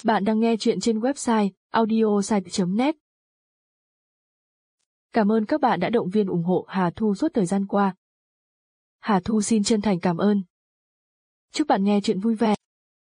Bạn đang nghe chuyện trên website audiosite.net. Cảm ơn các bạn đã động viên ủng hộ Hà Thu suốt thời gian qua. Hà Thu xin chân thành cảm ơn. Chúc bạn nghe chuyện vui vẻ.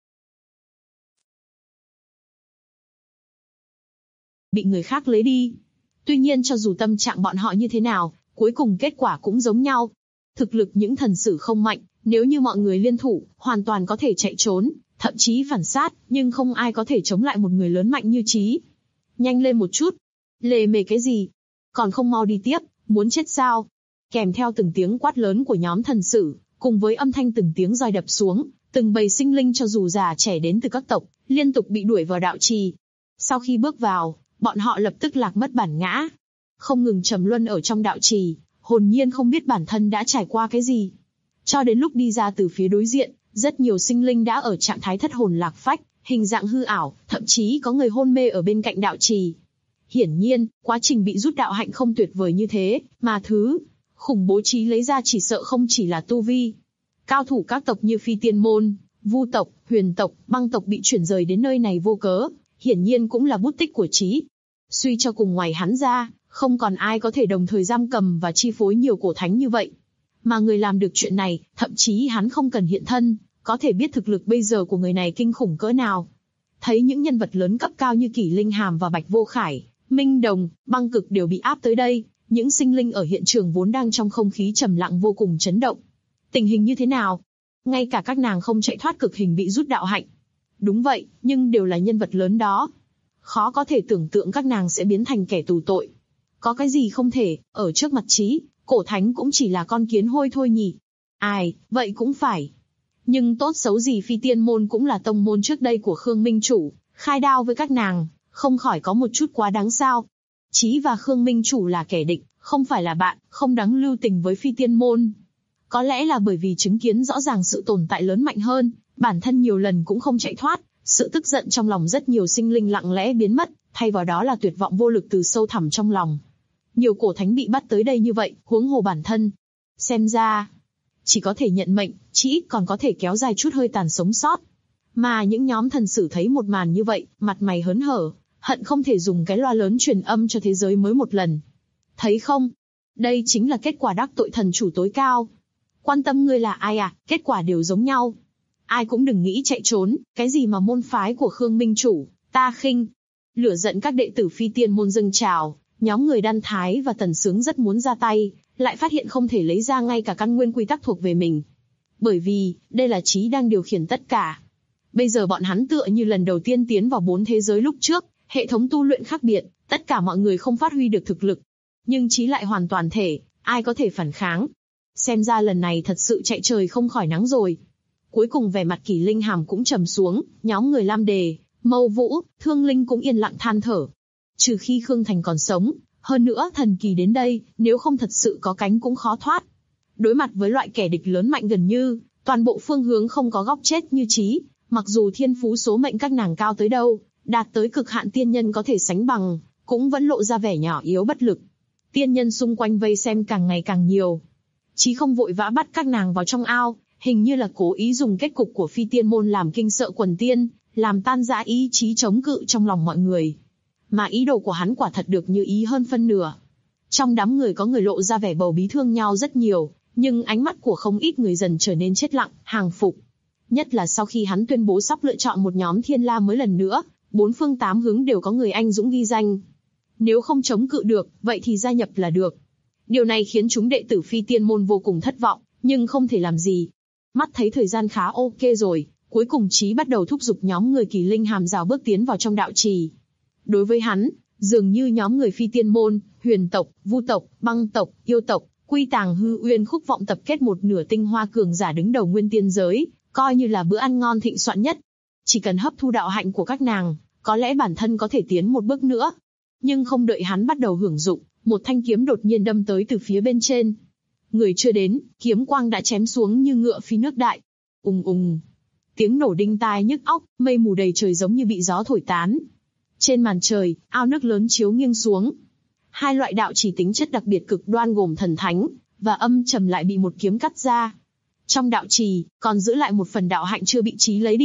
Bị người khác lấy đi. Tuy nhiên cho dù tâm trạng bọn họ như thế nào, cuối cùng kết quả cũng giống nhau. Thực lực những thần sử không mạnh, nếu như mọi người liên thủ, hoàn toàn có thể chạy trốn, thậm chí phản sát, nhưng không ai có thể chống lại một người lớn mạnh như Chí. Nhanh lên một chút. Lề mề cái gì? Còn không mau đi tiếp, muốn chết sao? Kèm theo từng tiếng quát lớn của nhóm thần sử, cùng với âm thanh từng tiếng roi đập xuống, từng bầy sinh linh cho dù già trẻ đến từ các tộc, liên tục bị đuổi vào đạo trì. Sau khi bước vào, bọn họ lập tức lạc mất bản ngã. Không ngừng trầm luân ở trong đạo trì, hồn nhiên không biết bản thân đã trải qua cái gì. Cho đến lúc đi ra từ phía đối diện, rất nhiều sinh linh đã ở trạng thái thất hồn lạc phách, hình dạng hư ảo, thậm chí có người hôn mê ở bên cạnh đạo trì. Hiển nhiên, quá trình bị rút đạo hạnh không tuyệt vời như thế, mà thứ khủng bố Chí lấy ra chỉ sợ không chỉ là tu vi. Cao thủ các tộc như Phi Tiên Môn, Vu tộc, Huyền tộc, Băng tộc bị chuyển rời đến nơi này vô cớ, hiển nhiên cũng là bút tích của Chí. Suy cho cùng ngoài hắn ra, không còn ai có thể đồng thời giam cầm và chi phối nhiều cổ thánh như vậy. Mà người làm được chuyện này, thậm chí hắn không cần hiện thân, có thể biết thực lực bây giờ của người này kinh khủng cỡ nào. Thấy những nhân vật lớn cấp cao như Kỷ Linh Hàm và Bạch Vô Khải, Minh Đồng, Băng Cực đều bị áp tới đây, những sinh linh ở hiện trường vốn đang trong không khí trầm lặng vô cùng chấn động. Tình hình như thế nào? Ngay cả các nàng không chạy thoát cực hình bị rút đạo hạnh. Đúng vậy, nhưng đều là nhân vật lớn đó. Khó có thể tưởng tượng các nàng sẽ biến thành kẻ tù tội. Có cái gì không thể, ở trước mặt Chí, cổ thánh cũng chỉ là con kiến hôi thôi nhỉ. Ai, vậy cũng phải. Nhưng tốt xấu gì Phi Tiên Môn cũng là tông môn trước đây của Khương Minh Chủ, khai đao với các nàng, không khỏi có một chút quá đáng sao. Chí và Khương Minh Chủ là kẻ địch, không phải là bạn, không đáng lưu tình với Phi Tiên Môn. Có lẽ là bởi vì chứng kiến rõ ràng sự tồn tại lớn mạnh hơn, bản thân nhiều lần cũng không chạy thoát, sự tức giận trong lòng rất nhiều sinh linh lặng lẽ biến mất, thay vào đó là tuyệt vọng vô lực từ sâu thẳm trong lòng. Nhiều cổ thánh bị bắt tới đây như vậy, huống hồ bản thân. Xem ra, chỉ có thể nhận mệnh, chỉ ít còn có thể kéo dài chút hơi tàn sống sót. Mà những nhóm thần sử thấy một màn như vậy, mặt mày hớn hở, hận không thể dùng cái loa lớn truyền âm cho thế giới mới một lần. Thấy không? Đây chính là kết quả đắc tội thần chủ tối cao. Quan tâm ngươi là ai à, kết quả đều giống nhau. Ai cũng đừng nghĩ chạy trốn, cái gì mà môn phái của Khương Minh Chủ, ta khinh. Lửa giận các đệ tử Phi Tiên Môn dâng trào, nhóm người Đan Thái và Tần Sướng rất muốn ra tay, lại phát hiện không thể lấy ra ngay cả căn nguyên quy tắc thuộc về mình. Bởi vì, đây là Chí đang điều khiển tất cả. Bây giờ bọn hắn tựa như lần đầu tiên tiến vào 4 thế giới lúc trước, hệ thống tu luyện khác biệt, tất cả mọi người không phát huy được thực lực. Nhưng Chí lại hoàn toàn thể, ai có thể phản kháng. Xem ra lần này thật sự chạy trời không khỏi nắng rồi. Cuối cùng vẻ mặt Kỷ Linh Hàm cũng trầm xuống, nhóm người Lam Đề, Mâu Vũ, Thương Linh cũng yên lặng than thở. Trừ khi Khương Thành còn sống, hơn nữa thần kỳ đến đây, nếu không thật sự có cánh cũng khó thoát. Đối mặt với loại kẻ địch lớn mạnh gần như, toàn bộ phương hướng không có góc chết như Chí, mặc dù thiên phú số mệnh các nàng cao tới đâu, đạt tới cực hạn tiên nhân có thể sánh bằng, cũng vẫn lộ ra vẻ nhỏ yếu bất lực. Tiên nhân xung quanh vây xem càng ngày càng nhiều. Chí không vội vã bắt các nàng vào trong ao, hình như là cố ý dùng kết cục của Phi Tiên Môn làm kinh sợ quần tiên, làm tan rã ý chí chống cự trong lòng mọi người. Mà ý đồ của hắn quả thật được như ý hơn phân nửa. Trong đám người có người lộ ra vẻ bầu bí thương nhau rất nhiều, nhưng ánh mắt của không ít người dần trở nên chết lặng, hàng phục. Nhất là sau khi hắn tuyên bố sắp lựa chọn một nhóm thiên la mới lần nữa, 4 phương 8 hướng đều có người anh dũng ghi danh. Nếu không chống cự được, vậy thì gia nhập là được. Điều này khiến chúng đệ tử Phi Tiên Môn vô cùng thất vọng, nhưng không thể làm gì. Mắt thấy thời gian khá ok rồi, cuối cùng Chí bắt đầu thúc giục nhóm người Kỷ Linh Hàm rào bước tiến vào trong đạo trì. Đối với hắn, dường như nhóm người Phi Tiên Môn, Huyền tộc, Vu tộc, Băng tộc, Yêu tộc, Quy Tàng Hư Uyên Khúc Vọng tập kết một nửa tinh hoa cường giả đứng đầu nguyên tiên giới, coi như là bữa ăn ngon thịnh soạn nhất. Chỉ cần hấp thu đạo hạnh của các nàng, có lẽ bản thân có thể tiến một bước nữa. Nhưng không đợi hắn bắt đầu hưởng dụng, một thanh kiếm đột nhiên đâm tới từ phía bên trên. Người chưa đến, kiếm quang đã chém xuống như ngựa phi nước đại. Ùng ùng. Tiếng nổ đinh tai nhức óc, mây mù đầy trời giống như bị gió thổi tán. Trên màn trời, ao nước lớn chiếu nghiêng xuống. Hai loại đạo chỉ tính chất đặc biệt cực đoan gồm thần thánh và âm trầm lại bị một kiếm cắt ra. Trong đạo trì, còn giữ lại một phần đạo hạnh chưa bị Chí lấy đi,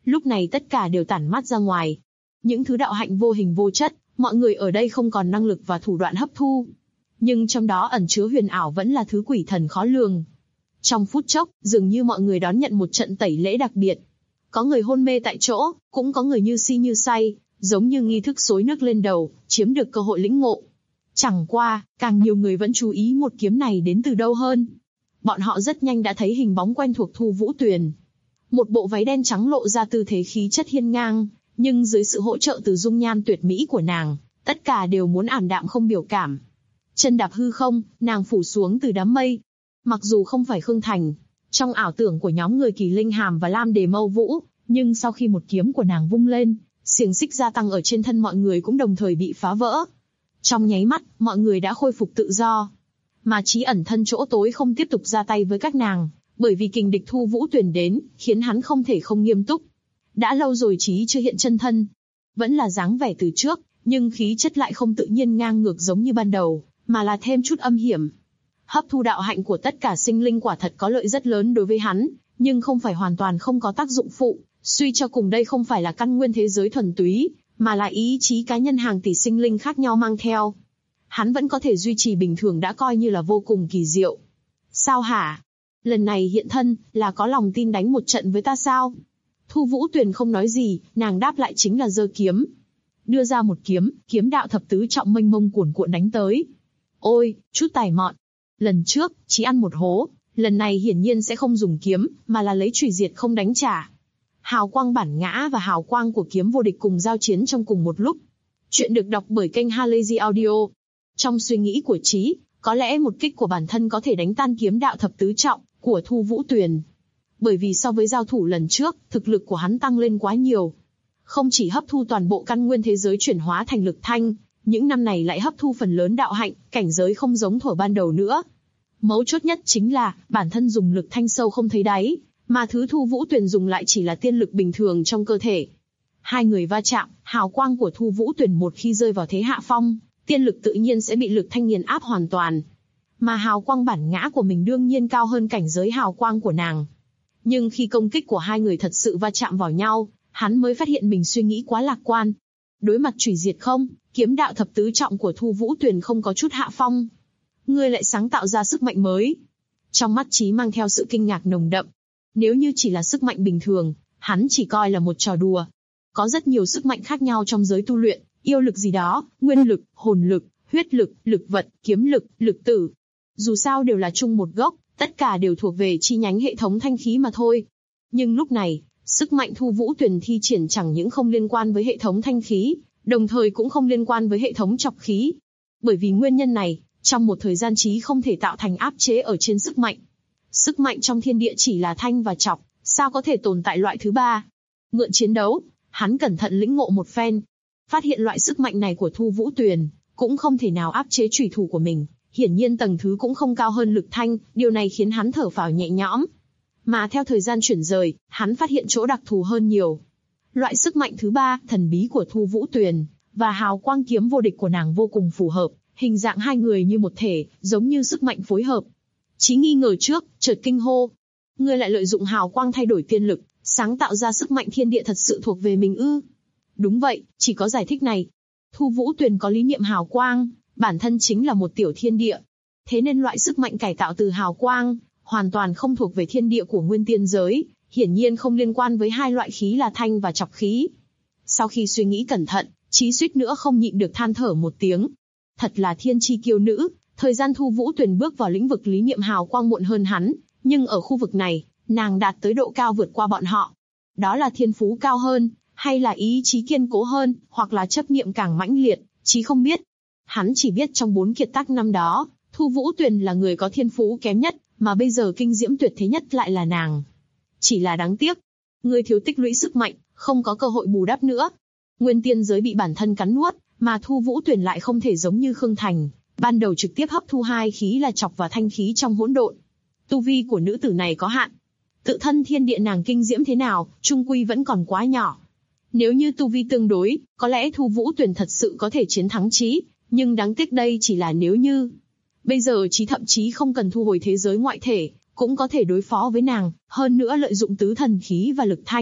Lúc này tất cả đều tản mát ra ngoài. Những thứ đạo hạnh vô hình vô chất, mọi người ở đây không còn năng lực và thủ đoạn hấp thu. Nhưng trong đó ẩn chứa huyền ảo vẫn là thứ quỷ thần khó lường. Trong phút chốc, dường như mọi người đón nhận một trận tẩy lễ đặc biệt. Có người hôn mê tại chỗ, cũng có người như si như say, giống như nghi thức xối nước lên đầu, chiếm được cơ hội lĩnh ngộ. Chẳng qua, càng nhiều người vẫn chú ý một kiếm này đến từ đâu hơn. Bọn họ rất nhanh đã thấy hình bóng quen thuộc Thu Vũ Tuyền. Một bộ váy đen trắng lộ ra tư thế khí chất hiên ngang, nhưng dưới sự hỗ trợ từ dung nhan tuyệt mỹ của nàng, tất cả đều muốn ảm đạm không biểu cảm. Chân đạp hư không, nàng phủ xuống từ đám mây. Mặc dù không phải Khương Thành, trong ảo tưởng của nhóm người Kỳ Linh Hàm và Lam Đề Mâu Vũ, nhưng sau khi một kiếm của nàng vung lên, xiềng xích gia tăng ở trên thân mọi người cũng đồng thời bị phá vỡ. Trong nháy mắt, mọi người đã khôi phục tự do. Mà Chí ẩn thân chỗ tối không tiếp tục ra tay với các nàng, bởi vì kình địch Thu Vũ Tuyền đến, khiến hắn không thể không nghiêm túc. Đã lâu rồi Chí chưa hiện chân thân. Vẫn là dáng vẻ từ trước, nhưng khí chất lại không tự nhiên ngang ngược giống như ban đầu, mà là thêm chút âm hiểm. Hấp thu đạo hạnh của tất cả sinh linh quả thật có lợi rất lớn đối với hắn, nhưng không phải hoàn toàn không có tác dụng phụ. Suy cho cùng đây không phải là căn nguyên thế giới thuần túy, mà là ý chí cá nhân hàng tỷ sinh linh khác nhau mang theo. Hắn vẫn có thể duy trì bình thường đã coi như là vô cùng kỳ diệu. Sao hả? Lần này hiện thân, là có lòng tin đánh một trận với ta sao? Thu Vũ Tuyền không nói gì, nàng đáp lại chính là giơ kiếm. Đưa ra một kiếm, kiếm đạo thập tứ trọng mênh mông cuồn cuộn đánh tới. Ôi, chút tài mọn. Lần trước, chỉ ăn một hố, lần này hiển nhiên sẽ không dùng kiếm, mà là lấy chùy diệt không đánh trả. Hào quang bản ngã và hào quang của kiếm vô địch cùng giao chiến trong cùng một lúc. Chuyện được đọc bởi kênh Halazy Audio. Trong suy nghĩ của Chí, có lẽ một kích của bản thân có thể đánh tan kiếm đạo thập tứ trọng của Thu Vũ Tuyền. Bởi vì so với giao thủ lần trước, thực lực của hắn tăng lên quá nhiều. Không chỉ hấp thu toàn bộ căn nguyên thế giới chuyển hóa thành lực thanh, những năm này lại hấp thu phần lớn đạo hạnh, cảnh giới không giống thuở ban đầu nữa. Mấu chốt nhất chính là, bản thân dùng lực thanh sâu không thấy đáy, mà thứ Thu Vũ Tuyền dùng lại chỉ là tiên lực bình thường trong cơ thể. Hai người va chạm, hào quang của Thu Vũ Tuyền một khi rơi vào thế hạ phong, tiên lực tự nhiên sẽ bị lực thanh nghiền áp hoàn toàn. Mà hào quang bản ngã của mình đương nhiên cao hơn cảnh giới hào quang của nàng. Nhưng khi công kích của hai người thật sự va chạm vào nhau, hắn mới phát hiện mình suy nghĩ quá lạc quan. Đối mặt chùy diệt không, kiếm đạo thập tứ trọng của Thu Vũ Tuyền không có chút hạ phong. Ngươi lại sáng tạo ra sức mạnh mới. Trong mắt Chí mang theo sự kinh ngạc nồng đậm. Nếu như chỉ là sức mạnh bình thường, hắn chỉ coi là một trò đùa. Có rất nhiều sức mạnh khác nhau trong giới tu luyện, yêu lực gì đó, nguyên lực, hồn lực, huyết lực, lực vật, kiếm lực, lực tử. Dù sao đều là chung một gốc, tất cả đều thuộc về chi nhánh hệ thống thanh khí mà thôi. Nhưng lúc này, sức mạnh Thu Vũ Tuyền thi triển chẳng những không liên quan với hệ thống thanh khí, đồng thời cũng không liên quan với hệ thống trọc khí. Bởi vì nguyên nhân này, trong một thời gian Chí không thể tạo thành áp chế ở trên sức mạnh. Sức mạnh trong thiên địa chỉ là thanh và trọc, sao có thể tồn tại loại thứ ba? Mượn chiến đấu, hắn cẩn thận lĩnh ngộ một phen. Phát hiện loại sức mạnh này của Thu Vũ Tuyền, cũng không thể nào áp chế chủy thủ của mình. Hiển nhiên tầng thứ cũng không cao hơn lực thanh, điều này khiến hắn thở phào nhẹ nhõm. Mà theo thời gian chuyển rời, hắn phát hiện chỗ đặc thù hơn nhiều. Loại sức mạnh thứ ba, thần bí của Thu Vũ Tuyền, và hào quang kiếm vô địch của nàng vô cùng phù hợp, hình dạng hai người như một thể, giống như sức mạnh phối hợp. Chí nghi ngờ trước, chợt kinh hô. Ngươi lại lợi dụng hào quang thay đổi tiên lực, sáng tạo ra sức mạnh thiên địa thật sự thuộc về mình ư? Đúng vậy, chỉ có giải thích này. Thu Vũ Tuyền có lý niệm hào quang, bản thân chính là một tiểu thiên địa. Thế nên loại sức mạnh cải tạo từ hào quang, hoàn toàn không thuộc về thiên địa của nguyên tiên giới, hiển nhiên không liên quan với hai loại khí là thanh và trọc khí. Sau khi suy nghĩ cẩn thận, Chí suýt nữa không nhịn được than thở một tiếng. Thật là thiên chi kiêu nữ, thời gian Thu Vũ Tuyền bước vào lĩnh vực lý niệm hào quang muộn hơn hắn, nhưng ở khu vực này, nàng đạt tới độ cao vượt qua bọn họ. Đó là thiên phú cao hơn, hay là ý chí kiên cố hơn, hoặc là chấp niệm càng mãnh liệt, Chí không biết. Hắn chỉ biết trong 4 kiệt tác năm đó, Thu Vũ Tuyền là người có thiên phú kém nhất, mà bây giờ kinh diễm tuyệt thế nhất lại là nàng. Chỉ là đáng tiếc, người thiếu tích lũy sức mạnh, không có cơ hội bù đắp nữa. Nguyên tiên giới bị bản thân cắn nuốt, mà Thu Vũ Tuyền lại không thể giống như Khương Thành, ban đầu trực tiếp hấp thu hai khí là trọc và thanh khí trong hỗn độn. Tu vi của nữ tử này có hạn. Tự thân thiên địa nàng kinh diễm thế nào, chung quy vẫn còn quá nhỏ. Nếu như tu vi tương đối, có lẽ Thu Vũ Tuyền thật sự có thể chiến thắng Chí, nhưng đáng tiếc đây chỉ là nếu như. Bây giờ Chí thậm chí không cần thu hồi thế giới ngoại thể, cũng có thể đối phó với nàng, hơn nữa lợi dụng tứ thần khí và lực thanh,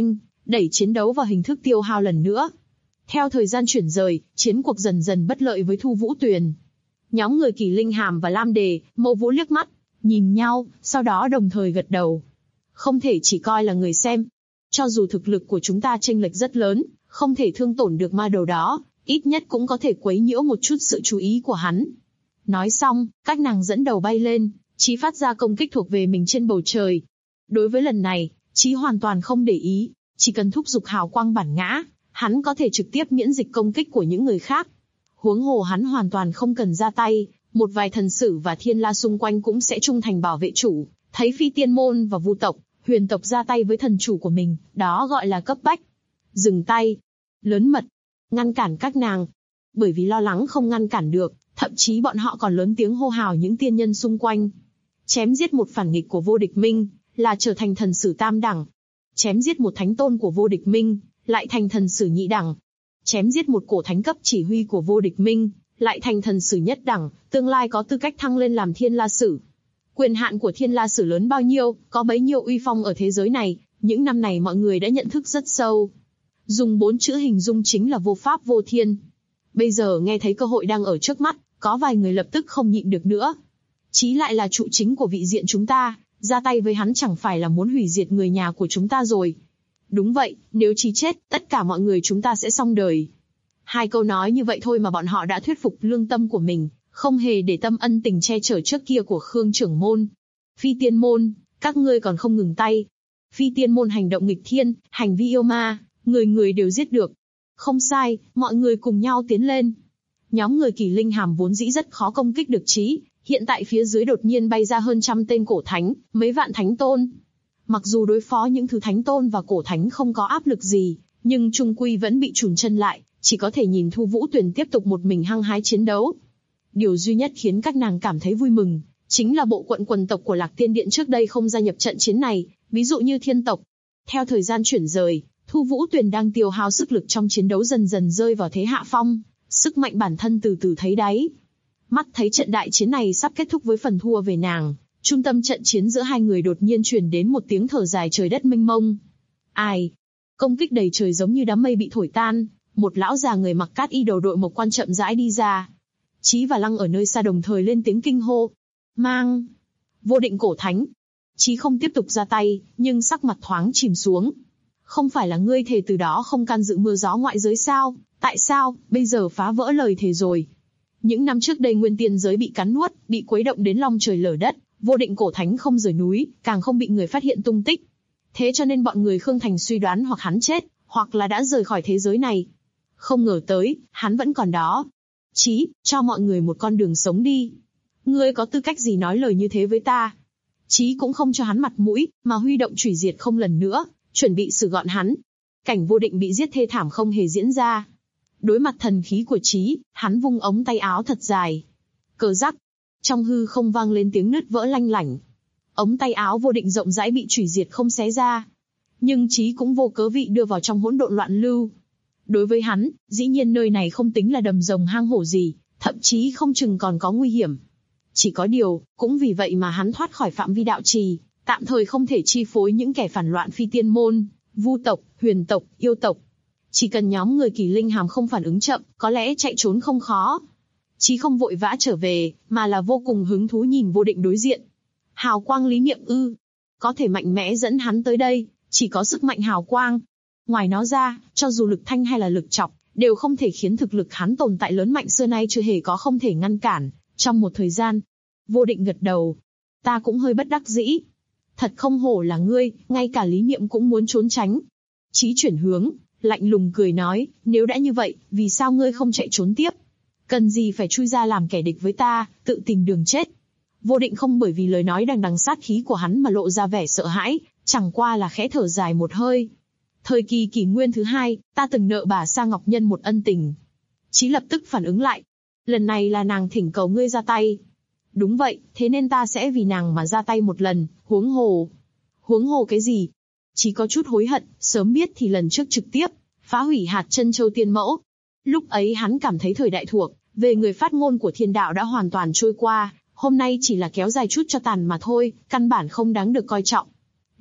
đẩy chiến đấu vào hình thức tiêu hao lần nữa. Theo thời gian chuyển rời, chiến cuộc dần dần bất lợi với Thu Vũ Tuyền. Nhóm người Kỳ Linh Hàm và Lam Đề, Mộ Vũ liếc mắt, nhìn nhau, sau đó đồng thời gật đầu. Không thể chỉ coi là người xem. Cho dù thực lực của chúng ta chênh lệch rất lớn, không thể thương tổn được ma đầu đó, ít nhất cũng có thể quấy nhiễu một chút sự chú ý của hắn. Nói xong, các nàng dẫn đầu bay lên, Chí phát ra công kích thuộc về mình trên bầu trời. Đối với lần này, Chí hoàn toàn không để ý, chỉ cần thúc giục hào quang bản ngã, hắn có thể trực tiếp miễn dịch công kích của những người khác. Huống hồ hắn hoàn toàn không cần ra tay, một vài thần sử và thiên la xung quanh cũng sẽ trung thành bảo vệ chủ. Thấy Phi Tiên Môn và Vu tộc, Huyền tộc ra tay với thần chủ của mình, đó gọi là cấp bách. Dừng tay. Lớn mật. Ngăn cản các nàng. Bởi vì lo lắng không ngăn cản được, thậm chí bọn họ còn lớn tiếng hô hào những tiên nhân xung quanh. Chém giết một phản nghịch của Vô Địch Minh, là trở thành thần sử tam đẳng. Chém giết một thánh tôn của Vô Địch Minh, lại thành thần sử nhị đẳng. Chém giết một cổ thánh cấp chỉ huy của Vô Địch Minh, lại thành thần sử nhất đẳng, tương lai có tư cách thăng lên làm thiên la sử. Quyền hạn của thiên la sử lớn bao nhiêu, có bấy nhiêu uy phong ở thế giới này, những năm này mọi người đã nhận thức rất sâu. Dùng 4 chữ hình dung chính là vô pháp vô thiên. Bây giờ nghe thấy cơ hội đang ở trước mắt, có vài người lập tức không nhịn được nữa. Chí lại là trụ chính của vị diện chúng ta, ra tay với hắn chẳng phải là muốn hủy diệt người nhà của chúng ta rồi. Đúng vậy, nếu Chí chết, tất cả mọi người chúng ta sẽ xong đời. 2 câu nói như vậy thôi mà bọn họ đã thuyết phục lương tâm của mình, không hề để tâm ân tình che chở trước kia của Khương trưởng môn. Phi Tiên Môn, các ngươi còn không ngừng tay. Phi Tiên Môn hành động nghịch thiên, hành vi yêu ma, người người đều giết được. Không sai, mọi người cùng nhau tiến lên. Nhóm người Kỳ Linh Hàm vốn dĩ rất khó công kích được Chí, hiện tại phía dưới đột nhiên bay ra hơn trăm tên cổ thánh, mấy vạn thánh tôn. Mặc dù đối phó những thứ thánh tôn và cổ thánh không có áp lực gì, nhưng trung quy vẫn bị chùn chân lại, chỉ có thể nhìn Thu Vũ Tuyền tiếp tục một mình hăng hái chiến đấu. Điều duy nhất khiến các nàng cảm thấy vui mừng, chính là bộ quận quần tộc của Lạc Tiên Điện trước đây không gia nhập trận chiến này, ví dụ như Thiên tộc. Theo thời gian chuyển rời, Thu Vũ Tuyền đang tiêu hao sức lực trong chiến đấu dần dần rơi vào thế hạ phong, sức mạnh bản thân từ từ thấy đáy. Mắt thấy trận đại chiến này sắp kết thúc với phần thua về nàng, trung tâm trận chiến giữa hai người đột nhiên truyền đến một tiếng thở dài trời đất mênh mông. Ai? Công kích đầy trời giống như đám mây bị thổi tan, một lão già người mặc cát y đầu đội một quan chậm rãi đi ra. Chí và Lăng ở nơi xa đồng thời lên tiếng kinh hô. Mang! Vô Định cổ thánh! Chí không tiếp tục ra tay, nhưng sắc mặt thoáng chìm xuống. Không phải là ngươi thề từ đó không can dự mưa gió ngoại giới sao? Tại sao, bây giờ phá vỡ lời thề rồi? Những năm trước đây nguyên tiên giới bị cắn nuốt, bị quấy động đến long trời lở đất, Vô Định cổ thánh không rời núi, càng không bị người phát hiện tung tích. Thế cho nên bọn người Khương Thành suy đoán hoặc hắn chết, hoặc là đã rời khỏi thế giới này. Không ngờ tới, hắn vẫn còn đó. Chí, cho mọi người một con đường sống đi. Ngươi có tư cách gì nói lời như thế với ta? Chí cũng không cho hắn mặt mũi, mà huy động chủy diệt không lần nữa, chuẩn bị xử gọn hắn. Cảnh Vô Định bị giết thê thảm không hề diễn ra. Đối mặt thần khí của Chí, hắn vung ống tay áo thật dài. Cờ rắc, trong hư không vang lên tiếng nứt vỡ lanh lảnh. Ống tay áo Vô Định rộng rãi bị chủy diệt không xé ra. Nhưng Chí cũng vô cớ vị đưa vào trong hỗn độn loạn lưu. Đối với hắn, dĩ nhiên nơi này không tính là đầm rồng hang hổ gì, thậm chí không chừng còn có nguy hiểm. Chỉ có điều, cũng vì vậy mà hắn thoát khỏi phạm vi đạo trì, tạm thời không thể chi phối những kẻ phản loạn Phi Tiên Môn, Vu tộc, Huyền tộc, Yêu tộc. Chỉ cần nhóm người Kỳ Linh Hàm không phản ứng chậm, có lẽ chạy trốn không khó. Chí không vội vã trở về, mà là vô cùng hứng thú nhìn Vô Định đối diện. Hào quang lý niệm ư? Có thể mạnh mẽ dẫn hắn tới đây, chỉ có sức mạnh hào quang. Ngoài nó ra, cho dù lực thanh hay là lực chọc, đều không thể khiến thực lực hắn tồn tại lớn mạnh xưa nay chưa hề có không thể ngăn cản. Trong một thời gian, Vô Định gật đầu. Ta cũng hơi bất đắc dĩ. Thật không hổ là ngươi, ngay cả lý niệm cũng muốn trốn tránh. Chí chuyển hướng, lạnh lùng cười nói, nếu đã như vậy, vì sao ngươi không chạy trốn tiếp? Cần gì phải chui ra làm kẻ địch với ta, tự tìm đường chết? Vô Định không bởi vì lời nói đằng đằng sát khí của hắn mà lộ ra vẻ sợ hãi, chẳng qua là khẽ thở dài một hơi. Thời kỳ kỷ nguyên thứ 2, ta từng nợ bà Sa Ngọc Nhân một ân tình. Chí lập tức phản ứng lại. Lần này là nàng thỉnh cầu ngươi ra tay. Đúng vậy, thế nên ta sẽ vì nàng mà ra tay một lần, huống hồ. Huống hồ cái gì? Chí có chút hối hận, sớm biết thì lần trước trực tiếp, phá hủy hạt chân châu tiên mẫu. Lúc ấy hắn cảm thấy thời đại thuộc, về người phát ngôn của thiên đạo đã hoàn toàn trôi qua, hôm nay chỉ là kéo dài chút cho tàn mà thôi, căn bản không đáng được coi trọng.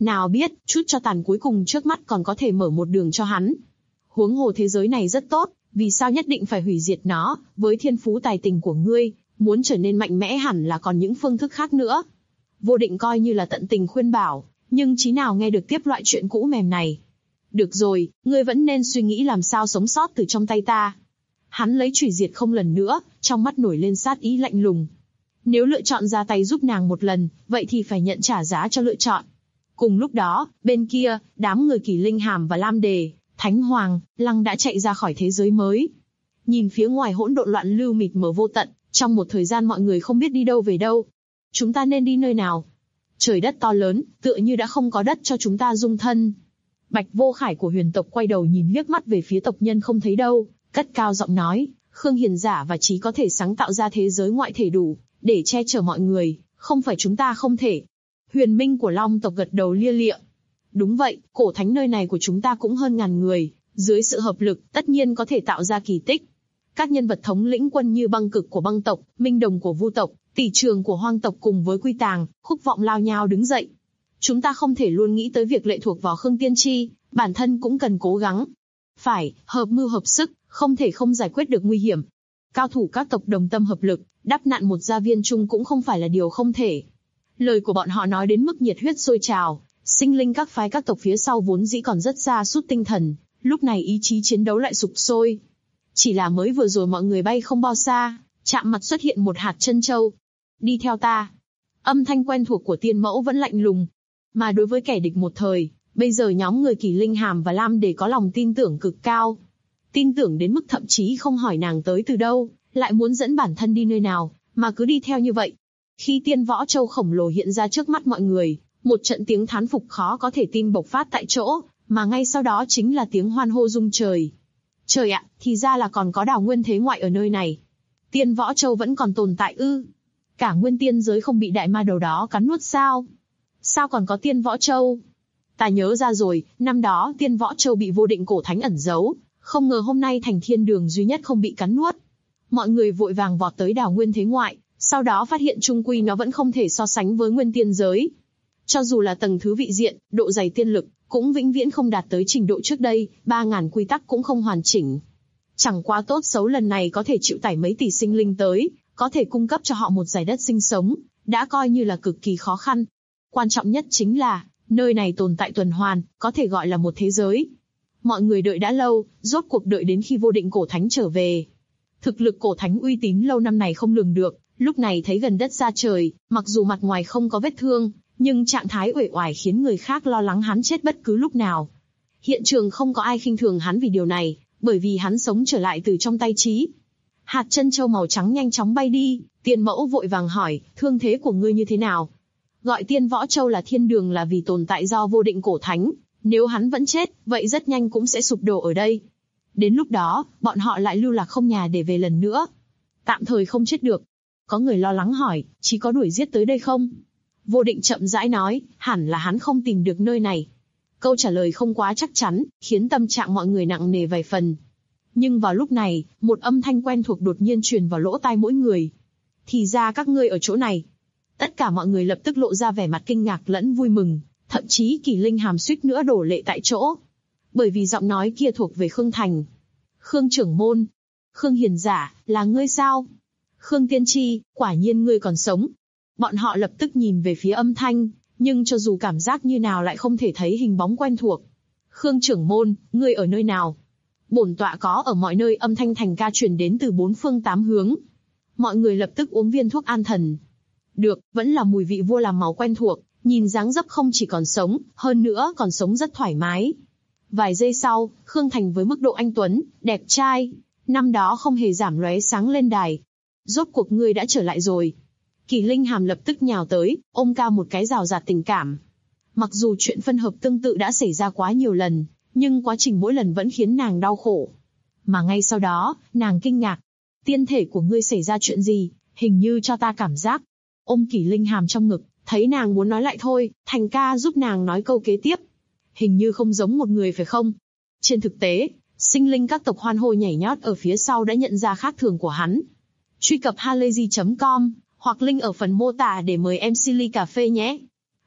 Nào biết, chút cho tàn cuối cùng trước mắt còn có thể mở một đường cho hắn. Huống hồ thế giới này rất tốt, vì sao nhất định phải hủy diệt nó, với thiên phú tài tình của ngươi, muốn trở nên mạnh mẽ hẳn là còn những phương thức khác nữa. Vô Định coi như là tận tình khuyên bảo, nhưng chí nào nghe được tiếp loại chuyện cũ mềm này. Được rồi, ngươi vẫn nên suy nghĩ làm sao sống sót từ trong tay ta. Hắn lấy chủy diệt không lần nữa, trong mắt nổi lên sát ý lạnh lùng. Nếu lựa chọn ra tay giúp nàng một lần, vậy thì phải nhận trả giá cho lựa chọn. Cùng lúc đó, bên kia, đám người Kỳ Linh Hàm và Lam Đề, Thánh Hoàng, Lăng đã chạy ra khỏi thế giới mới. Nhìn phía ngoài hỗn độn loạn lưu mịt mờ vô tận, trong một thời gian mọi người không biết đi đâu về đâu. Chúng ta nên đi nơi nào? Trời đất to lớn, tựa như đã không có đất cho chúng ta dung thân. Bạch Vô Khải của Huyền tộc quay đầu nhìn liếc mắt về phía tộc nhân không thấy đâu, cất cao giọng nói, Khương Hiền Giả và Chí có thể sáng tạo ra thế giới ngoại thể đủ, để che chở mọi người, không phải chúng ta không thể. Huyền Minh của Long tộc gật đầu lia lịa. Đúng vậy, cổ thánh nơi này của chúng ta cũng hơn ngàn người, dưới sự hợp lực, tất nhiên có thể tạo ra kỳ tích. Các nhân vật thống lĩnh quân như Băng Cực của Băng tộc, Minh Đồng của Vu tộc, Tỷ Trường của Hoang tộc cùng với Quy Tàng, Khúc Vọng lao nhao đứng dậy. Chúng ta không thể luôn nghĩ tới việc lệ thuộc vào Khương Tiên Tri, bản thân cũng cần cố gắng. Phải, hợp mưu hợp sức, không thể không giải quyết được nguy hiểm. Cao thủ các tộc đồng tâm hợp lực, đắp nặn một gia viên chung cũng không phải là điều không thể. Lời của bọn họ nói đến mức nhiệt huyết sôi trào, sinh linh các phái các tộc phía sau vốn dĩ còn rất xa sút tinh thần, lúc này ý chí chiến đấu lại sục sôi. Chỉ là mới vừa rồi mọi người bay không bao xa, chạm mặt xuất hiện một hạt chân châu. Đi theo ta. Âm thanh quen thuộc của Tiên Mẫu vẫn lạnh lùng. Mà đối với kẻ địch một thời, bây giờ nhóm người Kỳ Linh Hàm và Lam Đề có lòng tin tưởng cực cao. Tin tưởng đến mức thậm chí không hỏi nàng tới từ đâu, lại muốn dẫn bản thân đi nơi nào, mà cứ đi theo như vậy. Khi Tiên Võ Châu khổng lồ hiện ra trước mắt mọi người, một trận tiếng thán phục khó có thể tin bộc phát tại chỗ, mà ngay sau đó chính là tiếng hoan hô rung trời. Trời ạ, thì ra là còn có đảo nguyên thế ngoại ở nơi này. Tiên Võ Châu vẫn còn tồn tại ư? Cả nguyên tiên giới không bị đại ma đầu đó cắn nuốt sao? Sao còn có Tiên Võ Châu? Ta nhớ ra rồi, năm đó Tiên Võ Châu bị Vô Định cổ thánh ẩn giấu, không ngờ hôm nay thành thiên đường duy nhất không bị cắn nuốt. Mọi người vội vàng vọt tới đảo nguyên thế ngoại, sau đó phát hiện chung quy nó vẫn không thể so sánh với nguyên tiên giới. Cho dù là tầng thứ vị diện, độ dày tiên lực, cũng vĩnh viễn không đạt tới trình độ trước đây, 3.000 quy tắc cũng không hoàn chỉnh. Chẳng qua tốt xấu lần này có thể chịu tải mấy tỷ sinh linh tới, có thể cung cấp cho họ một giải đất sinh sống, đã coi như là cực kỳ khó khăn. Quan trọng nhất chính là, nơi này tồn tại tuần hoàn, có thể gọi là một thế giới. Mọi người đợi đã lâu, rốt cuộc đợi đến khi Vô Định cổ thánh trở về. Thực lực cổ thánh uy tín lâu năm này không lường được, lúc này thấy gần đất xa trời, mặc dù mặt ngoài không có vết thương, nhưng trạng thái uể oải khiến người khác lo lắng hắn chết bất cứ lúc nào. Hiện trường không có ai khinh thường hắn vì điều này, bởi vì hắn sống trở lại từ trong tay Chí. Hạt chân châu màu trắng nhanh chóng bay đi, Tiên Mẫu vội vàng hỏi, thương thế của ngươi như thế nào? Gọi Tiên Võ Châu là thiên đường là vì tồn tại do Vô Định cổ thánh, nếu hắn vẫn chết, vậy rất nhanh cũng sẽ sụp đổ ở đây. Đến lúc đó, bọn họ lại lưu lạc không nhà để về lần nữa. Tạm thời không chết được. Có người lo lắng hỏi, Chí có đuổi giết tới đây không? Vô Định chậm rãi nói, hẳn là hắn không tìm được nơi này. Câu trả lời không quá chắc chắn, khiến tâm trạng mọi người nặng nề vài phần. Nhưng vào lúc này, một âm thanh quen thuộc đột nhiên truyền vào lỗ tai mỗi người. Thì ra các ngươi ở chỗ này. Tất cả mọi người lập tức lộ ra vẻ mặt kinh ngạc lẫn vui mừng, thậm chí Kỳ Linh Hàm suýt nữa đổ lệ tại chỗ. Bởi vì giọng nói kia thuộc về Khương Thành. Khương trưởng môn. Khương Hiền Giả, là ngươi sao? Khương Tiên Tri, quả nhiên ngươi còn sống. Bọn họ lập tức nhìn về phía âm thanh, nhưng cho dù cảm giác như nào lại không thể thấy hình bóng quen thuộc. Khương trưởng môn, ngươi ở nơi nào? Bổn tọa có ở mọi nơi, âm thanh thành ca truyền đến từ bốn phương tám hướng. Mọi người lập tức uống viên thuốc an thần. Được, vẫn là mùi vị vua làm máu quen thuộc, nhìn dáng dấp không chỉ còn sống, hơn nữa còn sống rất thoải mái. Vài giây sau, Khương Thành với mức độ anh tuấn, đẹp trai, năm đó không hề giảm lóe sáng lên đài. Rốt cuộc ngươi đã trở lại rồi. Kỳ Linh Hàm lập tức nhào tới, ôm cao một cái rào rạt tình cảm. Mặc dù chuyện phân hợp tương tự đã xảy ra quá nhiều lần, nhưng quá trình mỗi lần vẫn khiến nàng đau khổ. Mà ngay sau đó, nàng kinh ngạc. Tiên thể của ngươi xảy ra chuyện gì, hình như cho ta cảm giác. Ôm Kỳ Linh Hàm trong ngực, thấy nàng muốn nói lại thôi, Thành ca giúp nàng nói câu kế tiếp. Hình như không giống một người phải không? Trên thực tế, sinh linh các tộc hoan hô nhảy nhót ở phía sau đã nhận ra khác thường của hắn. Truy cập halayzi.com hoặc link ở phần mô tả để mời MC ly cà phê nhé.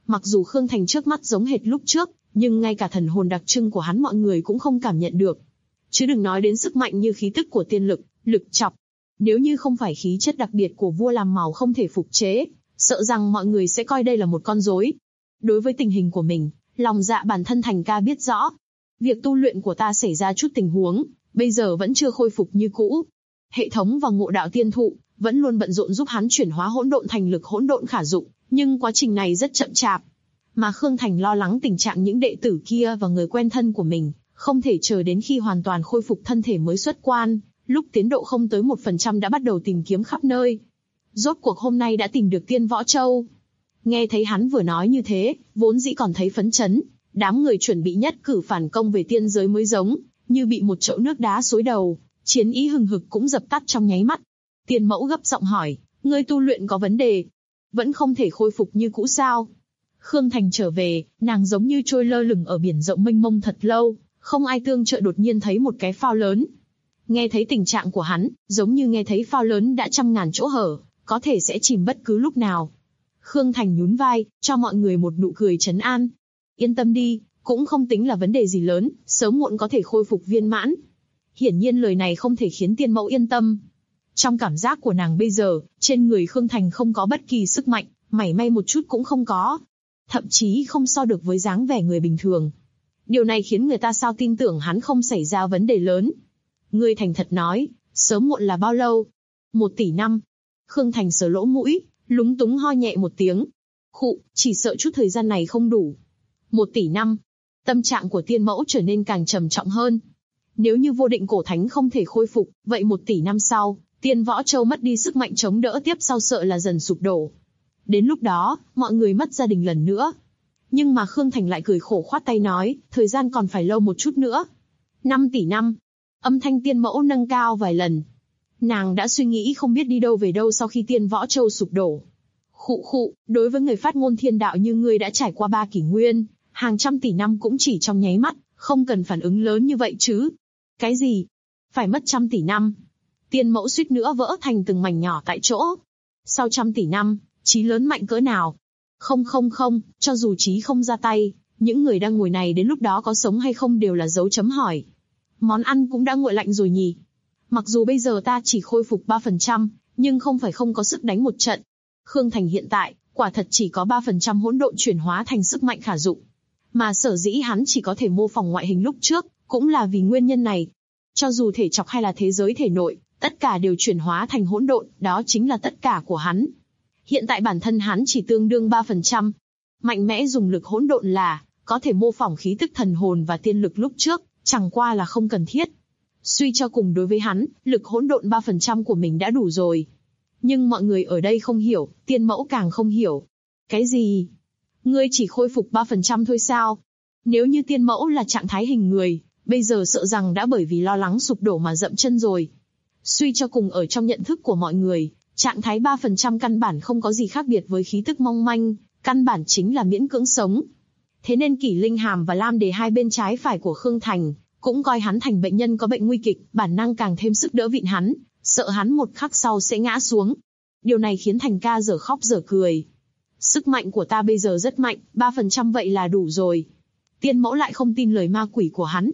Mặc dù Khương Thành trước mắt giống hệt lúc trước, nhưng ngay cả thần hồn đặc trưng của hắn mọi người cũng không cảm nhận được. Chứ đừng nói đến sức mạnh như khí tức của tiên lực, lực chọc. Nếu như không phải khí chất đặc biệt của vua làm màu không thể phục chế, sợ rằng mọi người sẽ coi đây là một con rối. Đối với tình hình của mình, lòng dạ bản thân Thành ca biết rõ. Việc tu luyện của ta xảy ra chút tình huống, bây giờ vẫn chưa khôi phục như cũ. Hệ thống và ngộ đạo tiên thụ vẫn luôn bận rộn giúp hắn chuyển hóa hỗn độn thành lực hỗn độn khả dụng, nhưng quá trình này rất chậm chạp. Mà Khương Thành lo lắng tình trạng những đệ tử kia và người quen thân của mình, không thể chờ đến khi hoàn toàn khôi phục thân thể mới xuất quan, lúc tiến độ không tới 1% đã bắt đầu tìm kiếm khắp nơi. Rốt cuộc hôm nay đã tìm được Tiên Võ Châu. Nghe thấy hắn vừa nói như thế, vốn dĩ còn thấy phấn chấn, đám người chuẩn bị nhất cử phản công về tiên giới mới giống, như bị một chậu nước đá xối đầu, chiến ý hừng hực cũng dập tắt trong nháy mắt. Tiên Mẫu gấp giọng hỏi, ngươi tu luyện có vấn đề? Vẫn không thể khôi phục như cũ sao? Khương Thành trở về, nàng giống như trôi lơ lửng ở biển rộng mênh mông thật lâu, không ai tương trợ đột nhiên thấy một cái phao lớn. Nghe thấy tình trạng của hắn, giống như nghe thấy phao lớn đã trăm ngàn chỗ hở, có thể sẽ chìm bất cứ lúc nào. Khương Thành nhún vai, cho mọi người một nụ cười trấn an. Yên tâm đi, cũng không tính là vấn đề gì lớn, sớm muộn có thể khôi phục viên mãn. Hiển nhiên lời này không thể khiến Tiên Mẫu yên tâm. Trong cảm giác của nàng bây giờ, trên người Khương Thành không có bất kỳ sức mạnh, mảy may một chút cũng không có. Thậm chí không so được với dáng vẻ người bình thường. Điều này khiến người ta sao tin tưởng hắn không xảy ra vấn đề lớn. Ngươi thành thật nói, sớm muộn là bao lâu? 1 tỷ năm. Khương Thành sờ lỗ mũi, lúng túng ho nhẹ một tiếng. Khụ, chỉ sợ chút thời gian này không đủ. 1 tỷ năm. Tâm trạng của Tiên Mẫu trở nên càng trầm trọng hơn. Nếu như vô định cổ thánh không thể khôi phục, vậy 1 tỷ năm sau, Tiên Võ Châu mất đi sức mạnh chống đỡ tiếp sau sợ là dần sụp đổ. Đến lúc đó, mọi người mất gia đình lần nữa. Nhưng mà Khương Thành lại cười khổ khoát tay nói, thời gian còn phải lâu một chút nữa. 5 tỷ năm. Âm thanh Tiên Mẫu nâng cao vài lần. Nàng đã suy nghĩ không biết đi đâu về đâu sau khi Tiên Võ Châu sụp đổ. Khụ, đối với người phát ngôn thiên đạo như ngươi đã trải qua 3 kỷ nguyên, hàng trăm tỷ năm cũng chỉ trong nháy mắt, không cần phản ứng lớn như vậy chứ. Cái gì? Phải mất 100 tỷ năm. Tiên Mẫu suýt nữa vỡ thành từng mảnh nhỏ tại chỗ. Sau 100 tỷ năm, chí lớn mạnh cỡ nào? Không, cho dù chí không ra tay, những người đang ngồi này đến lúc đó có sống hay không đều là dấu chấm hỏi. Món ăn cũng đã nguội lạnh rồi nhỉ? Mặc dù bây giờ ta chỉ khôi phục 3%, nhưng không phải không có sức đánh một trận. Khương Thành hiện tại, quả thật chỉ có 3% hỗn độn chuyển hóa thành sức mạnh khả dụng. Mà sở dĩ hắn chỉ có thể mô phỏng ngoại hình lúc trước, cũng là vì nguyên nhân này. Cho dù thể trọc hay là thế giới thể nội, tất cả đều chuyển hóa thành hỗn độn, đó chính là tất cả của hắn. Hiện tại bản thân hắn chỉ tương đương 3%. Mạnh mẽ dùng lực hỗn độn là, có thể mô phỏng khí tức thần hồn và tiên lực lúc trước, chẳng qua là không cần thiết. Suy cho cùng đối với hắn, lực hỗn độn 3% của mình đã đủ rồi. Nhưng mọi người ở đây không hiểu, Tiên Mẫu càng không hiểu. Cái gì? Ngươi chỉ khôi phục 3% thôi sao? Nếu như Tiên Mẫu là trạng thái hình người, bây giờ sợ rằng đã bởi vì lo lắng sụp đổ mà dậm chân rồi. Suy cho cùng ở trong nhận thức của mọi người, trạng thái 3% căn bản không có gì khác biệt với khí tức mong manh, căn bản chính là miễn cưỡng sống. Thế nên Kỷ Linh Hàm và Lam Đề hai bên trái phải của Khương Thành, cũng coi hắn thành bệnh nhân có bệnh nguy kịch, bản năng càng thêm sức đỡ vịn hắn, sợ hắn một khắc sau sẽ ngã xuống. Điều này khiến Thành ca dở khóc dở cười. Sức mạnh của ta bây giờ rất mạnh, 3% vậy là đủ rồi. Tiên Mẫu lại không tin lời ma quỷ của hắn.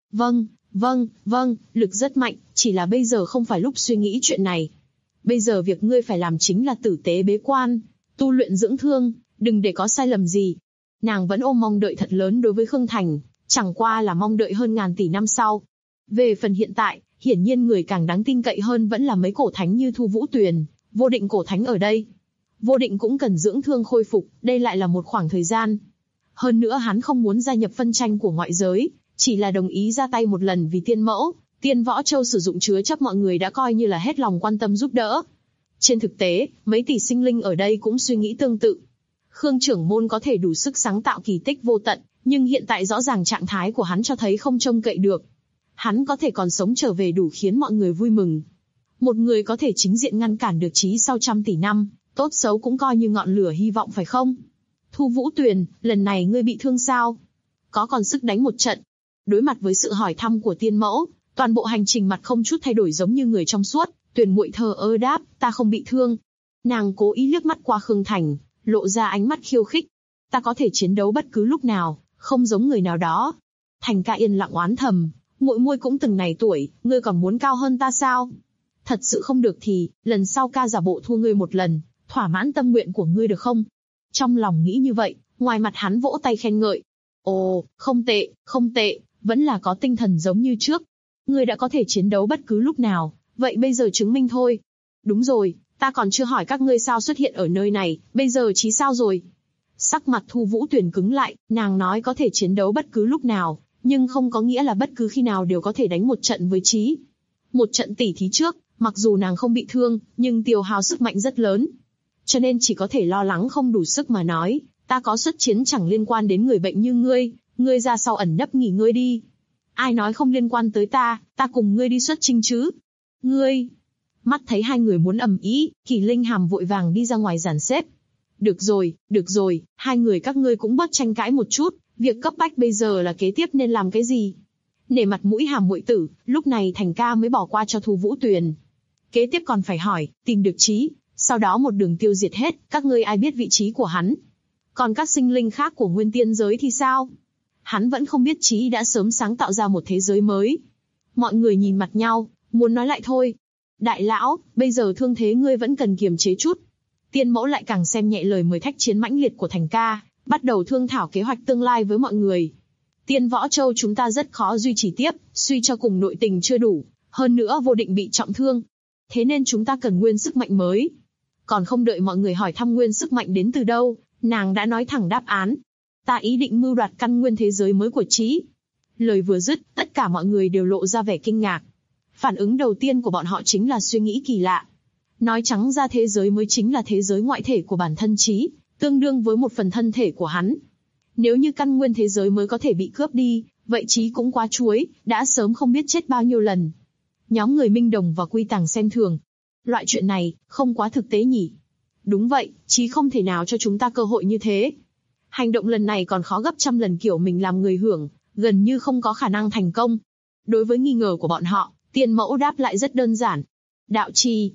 Vâng, lực rất mạnh, chỉ là bây giờ không phải lúc suy nghĩ chuyện này. Bây giờ việc ngươi phải làm chính là tử tế bế quan, tu luyện dưỡng thương, đừng để có sai lầm gì. Nàng vẫn ôm mong đợi thật lớn đối với Khương Thành, chẳng qua là mong đợi hơn ngàn tỷ năm sau. Về phần hiện tại, hiển nhiên người càng đáng tin cậy hơn vẫn là mấy cổ thánh như Thu Vũ Tuyền, vô định cổ thánh ở đây. Vô định cũng cần dưỡng thương khôi phục, đây lại là một khoảng thời gian. Hơn nữa hắn không muốn gia nhập phân tranh của ngoại giới, chỉ là đồng ý ra tay một lần vì Tiên Mẫu. Tiên Võ Châu sử dụng chứa chấp mọi người đã coi như là hết lòng quan tâm giúp đỡ. Trên thực tế, mấy tỷ sinh linh ở đây cũng suy nghĩ tương tự. Khương trưởng môn có thể đủ sức sáng tạo kỳ tích vô tận, nhưng hiện tại rõ ràng trạng thái của hắn cho thấy không trông cậy được. Hắn có thể còn sống trở về đủ khiến mọi người vui mừng. Một người có thể chính diện ngăn cản được chí sau 100 tỷ năm, tốt xấu cũng coi như ngọn lửa hy vọng phải không? Thu Vũ Tuyền, lần này ngươi bị thương sao? Có còn sức đánh một trận? Đối mặt với sự hỏi thăm của Tiên Mẫu, toàn bộ hành trình mặt không chút thay đổi giống như người trong suốt, Tuyền muội thờ ơ đáp, ta không bị thương. Nàng cố ý liếc mắt qua Khương Thành, lộ ra ánh mắt khiêu khích. ta có thể chiến đấu bất cứ lúc nào, không giống người nào đó. Thành ca yên lặng oán thầm, muội muội cũng từng này tuổi, ngươi còn muốn cao hơn ta sao? Thật sự không được thì, lần sau ca giả bộ thua ngươi một lần, thỏa mãn tâm nguyện của ngươi được không? Trong lòng nghĩ như vậy, ngoài mặt hắn vỗ tay khen ngợi. Ồ, không tệ, vẫn là có tinh thần giống như trước. Ngươi đã có thể chiến đấu bất cứ lúc nào, vậy bây giờ chứng minh thôi. Đúng rồi, ta còn chưa hỏi các ngươi sao xuất hiện ở nơi này, bây giờ chí sao rồi? Sắc mặt Thu Vũ Tuyền cứng lại, nàng nói có thể chiến đấu bất cứ lúc nào, nhưng không có nghĩa là bất cứ khi nào đều có thể đánh một trận với Chí. Một trận tỉ thí trước, mặc dù nàng không bị thương, nhưng tiêu hao sức mạnh rất lớn. Cho nên chỉ có thể lo lắng không đủ sức mà nói, ta có xuất chiến chẳng liên quan đến người bệnh như ngươi ra sau ẩn nấp nghỉ ngơi đi. Ai nói không liên quan tới ta cùng ngươi đi xuất chinh chứ? Ngươi! Mắt thấy hai người muốn ầm ĩ, Kỳ Linh Hàm vội vàng đi ra ngoài dàn xếp. Được rồi, hai người các ngươi cũng bớt tranh cãi một chút, việc cấp bách bây giờ là kế tiếp nên làm cái gì? Nể mặt mũi Hàm muội tử, lúc này Thành ca mới bỏ qua cho Thu Vũ Tuyền. Kế tiếp còn phải hỏi, tìm được Chí, sau đó một đường tiêu diệt hết, các ngươi ai biết vị trí của hắn? Còn các sinh linh khác của Nguyên Tiên giới thì sao? Hắn vẫn không biết Chí đã sớm sáng tạo ra một thế giới mới. Mọi người nhìn mặt nhau, muốn nói lại thôi. Đại lão, bây giờ thương thế ngươi vẫn cần kiềm chế chút. Tiên mẫu lại càng xem nhẹ lời mời thách chiến mãnh liệt của Thành ca, bắt đầu thương thảo kế hoạch tương lai với mọi người. Tiên Võ Châu chúng ta rất khó duy trì tiếp, suy cho cùng nội tình chưa đủ, hơn nữa vô định bị trọng thương. Thế nên chúng ta cần nguyên sức mạnh mới. Còn không đợi mọi người hỏi thăm nguyên sức mạnh đến từ đâu, nàng đã nói thẳng đáp án. Ta ý định mưu đoạt căn nguyên thế giới mới của Chí. Lời vừa dứt, tất cả mọi người đều lộ ra vẻ kinh ngạc. Phản ứng đầu tiên của bọn họ chính là suy nghĩ kỳ lạ. Nói trắng ra thế giới mới chính là thế giới ngoại thể của bản thân Chí, tương đương với một phần thân thể của hắn. Nếu như căn nguyên thế giới mới có thể bị cướp đi, vậy Chí cũng quá chuối, đã sớm không biết chết bao nhiêu lần. Nhóm người Minh Đồng và Quy Tàng xem thường. Loại chuyện này, không quá thực tế nhỉ? Đúng vậy, Chí không thể nào cho chúng ta cơ hội như thế. Hành động lần này còn khó gấp trăm lần kiểu mình làm người hưởng, gần như không có khả năng thành công. Đối với nghi ngờ của bọn họ, Tiên Mẫu đáp lại rất đơn giản. Đạo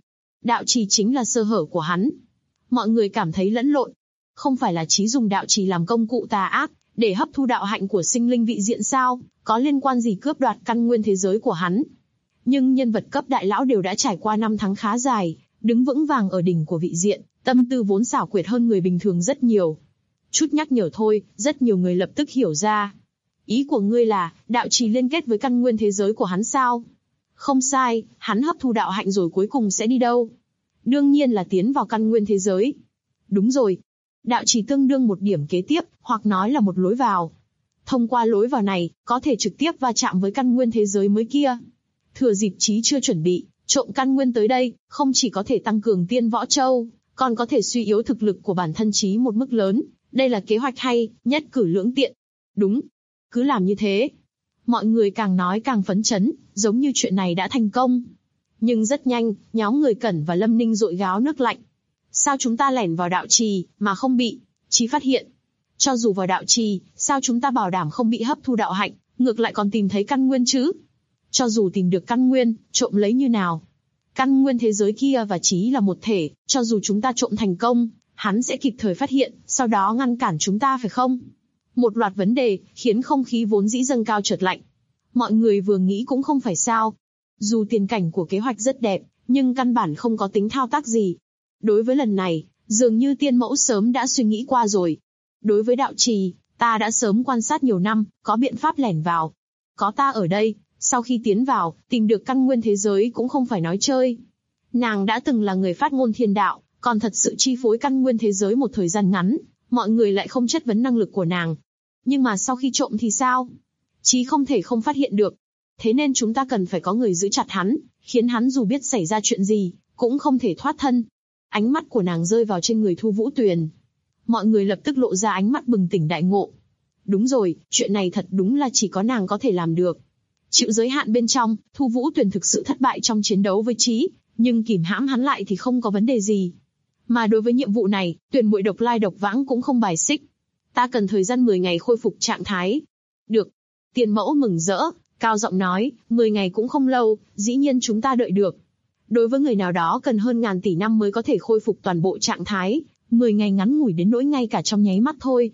trì chính là sơ hở của hắn. Mọi người cảm thấy lẫn lộn. Không phải là Chí dùng đạo trì làm công cụ tà ác, để hấp thu đạo hạnh của sinh linh vị diện sao, có liên quan gì cướp đoạt căn nguyên thế giới của hắn. Nhưng nhân vật cấp đại lão đều đã trải qua 5 tháng khá dài, đứng vững vàng ở đỉnh của vị diện, tâm tư vốn xảo quyệt hơn người bình thường rất nhiều. Chút nhắc nhở thôi, rất nhiều người lập tức hiểu ra. Ý của ngươi là, đạo trì liên kết với căn nguyên thế giới của hắn sao? Không sai, hắn hấp thu đạo hạnh rồi cuối cùng sẽ đi đâu? Đương nhiên là tiến vào căn nguyên thế giới. Đúng rồi. Đạo trì tương đương một điểm kế tiếp, hoặc nói là một lối vào. Thông qua lối vào này, có thể trực tiếp va chạm với căn nguyên thế giới mới kia. Thừa dịp Chí chưa chuẩn bị, trộm căn nguyên tới đây, không chỉ có thể tăng cường Tiên Võ Châu, còn có thể suy yếu thực lực của bản thân Chí một mức lớn. Đây là kế hoạch hay, nhất cử lưỡng tiện. Đúng. Cứ làm như thế. Mọi người càng nói càng phấn chấn, giống như chuyện này đã thành công. Nhưng rất nhanh, nhóm người Cẩn và Lâm Ninh dội gáo nước lạnh. Sao chúng ta lẻn vào đạo trì, mà không bị Chí phát hiện? Cho dù vào đạo trì, sao chúng ta bảo đảm không bị hấp thu đạo hạnh, ngược lại còn tìm thấy căn nguyên chứ? Cho dù tìm được căn nguyên, trộm lấy như nào? Căn nguyên thế giới kia và Chí là một thể, cho dù chúng ta trộm thành công, hắn sẽ kịp thời phát hiện, sau đó ngăn cản chúng ta phải không? Một loạt vấn đề, khiến không khí vốn dĩ dâng cao chợt lạnh. Mọi người vừa nghĩ cũng không phải sao. Dù tiền cảnh của kế hoạch rất đẹp, nhưng căn bản không có tính thao tác gì. Đối với lần này, dường như Tiên Mẫu sớm đã suy nghĩ qua rồi. Đối với đạo trì, ta đã sớm quan sát nhiều năm, có biện pháp lẻn vào. Có ta ở đây, sau khi tiến vào, tìm được căn nguyên thế giới cũng không phải nói chơi. Nàng đã từng là người phát ngôn thiên đạo, còn thật sự chi phối căn nguyên thế giới một thời gian ngắn, mọi người lại không chất vấn năng lực của nàng. Nhưng mà sau khi trộm thì sao? Chí không thể không phát hiện được. Thế nên chúng ta cần phải có người giữ chặt hắn, khiến hắn dù biết xảy ra chuyện gì, cũng không thể thoát thân. Ánh mắt của nàng rơi vào trên người Thu Vũ Tuyền. Mọi người lập tức lộ ra ánh mắt bừng tỉnh đại ngộ. Đúng rồi, chuyện này thật đúng là chỉ có nàng có thể làm được. Chịu giới hạn bên trong, Thu Vũ Tuyền thực sự thất bại trong chiến đấu với Chí, nhưng kìm hãm hắn lại thì không có vấn đề gì. Mà đối với nhiệm vụ này, Tuyền muội độc lai độc vãng cũng không bài xích. Ta cần thời gian 10 ngày khôi phục trạng thái. Được. Tiên Mẫu mừng rỡ, cao giọng nói, 10 ngày cũng không lâu, dĩ nhiên chúng ta đợi được. Đối với người nào đó cần hơn ngàn tỷ năm mới có thể khôi phục toàn bộ trạng thái, 10 ngày ngắn ngủi đến nỗi ngay cả trong nháy mắt thôi.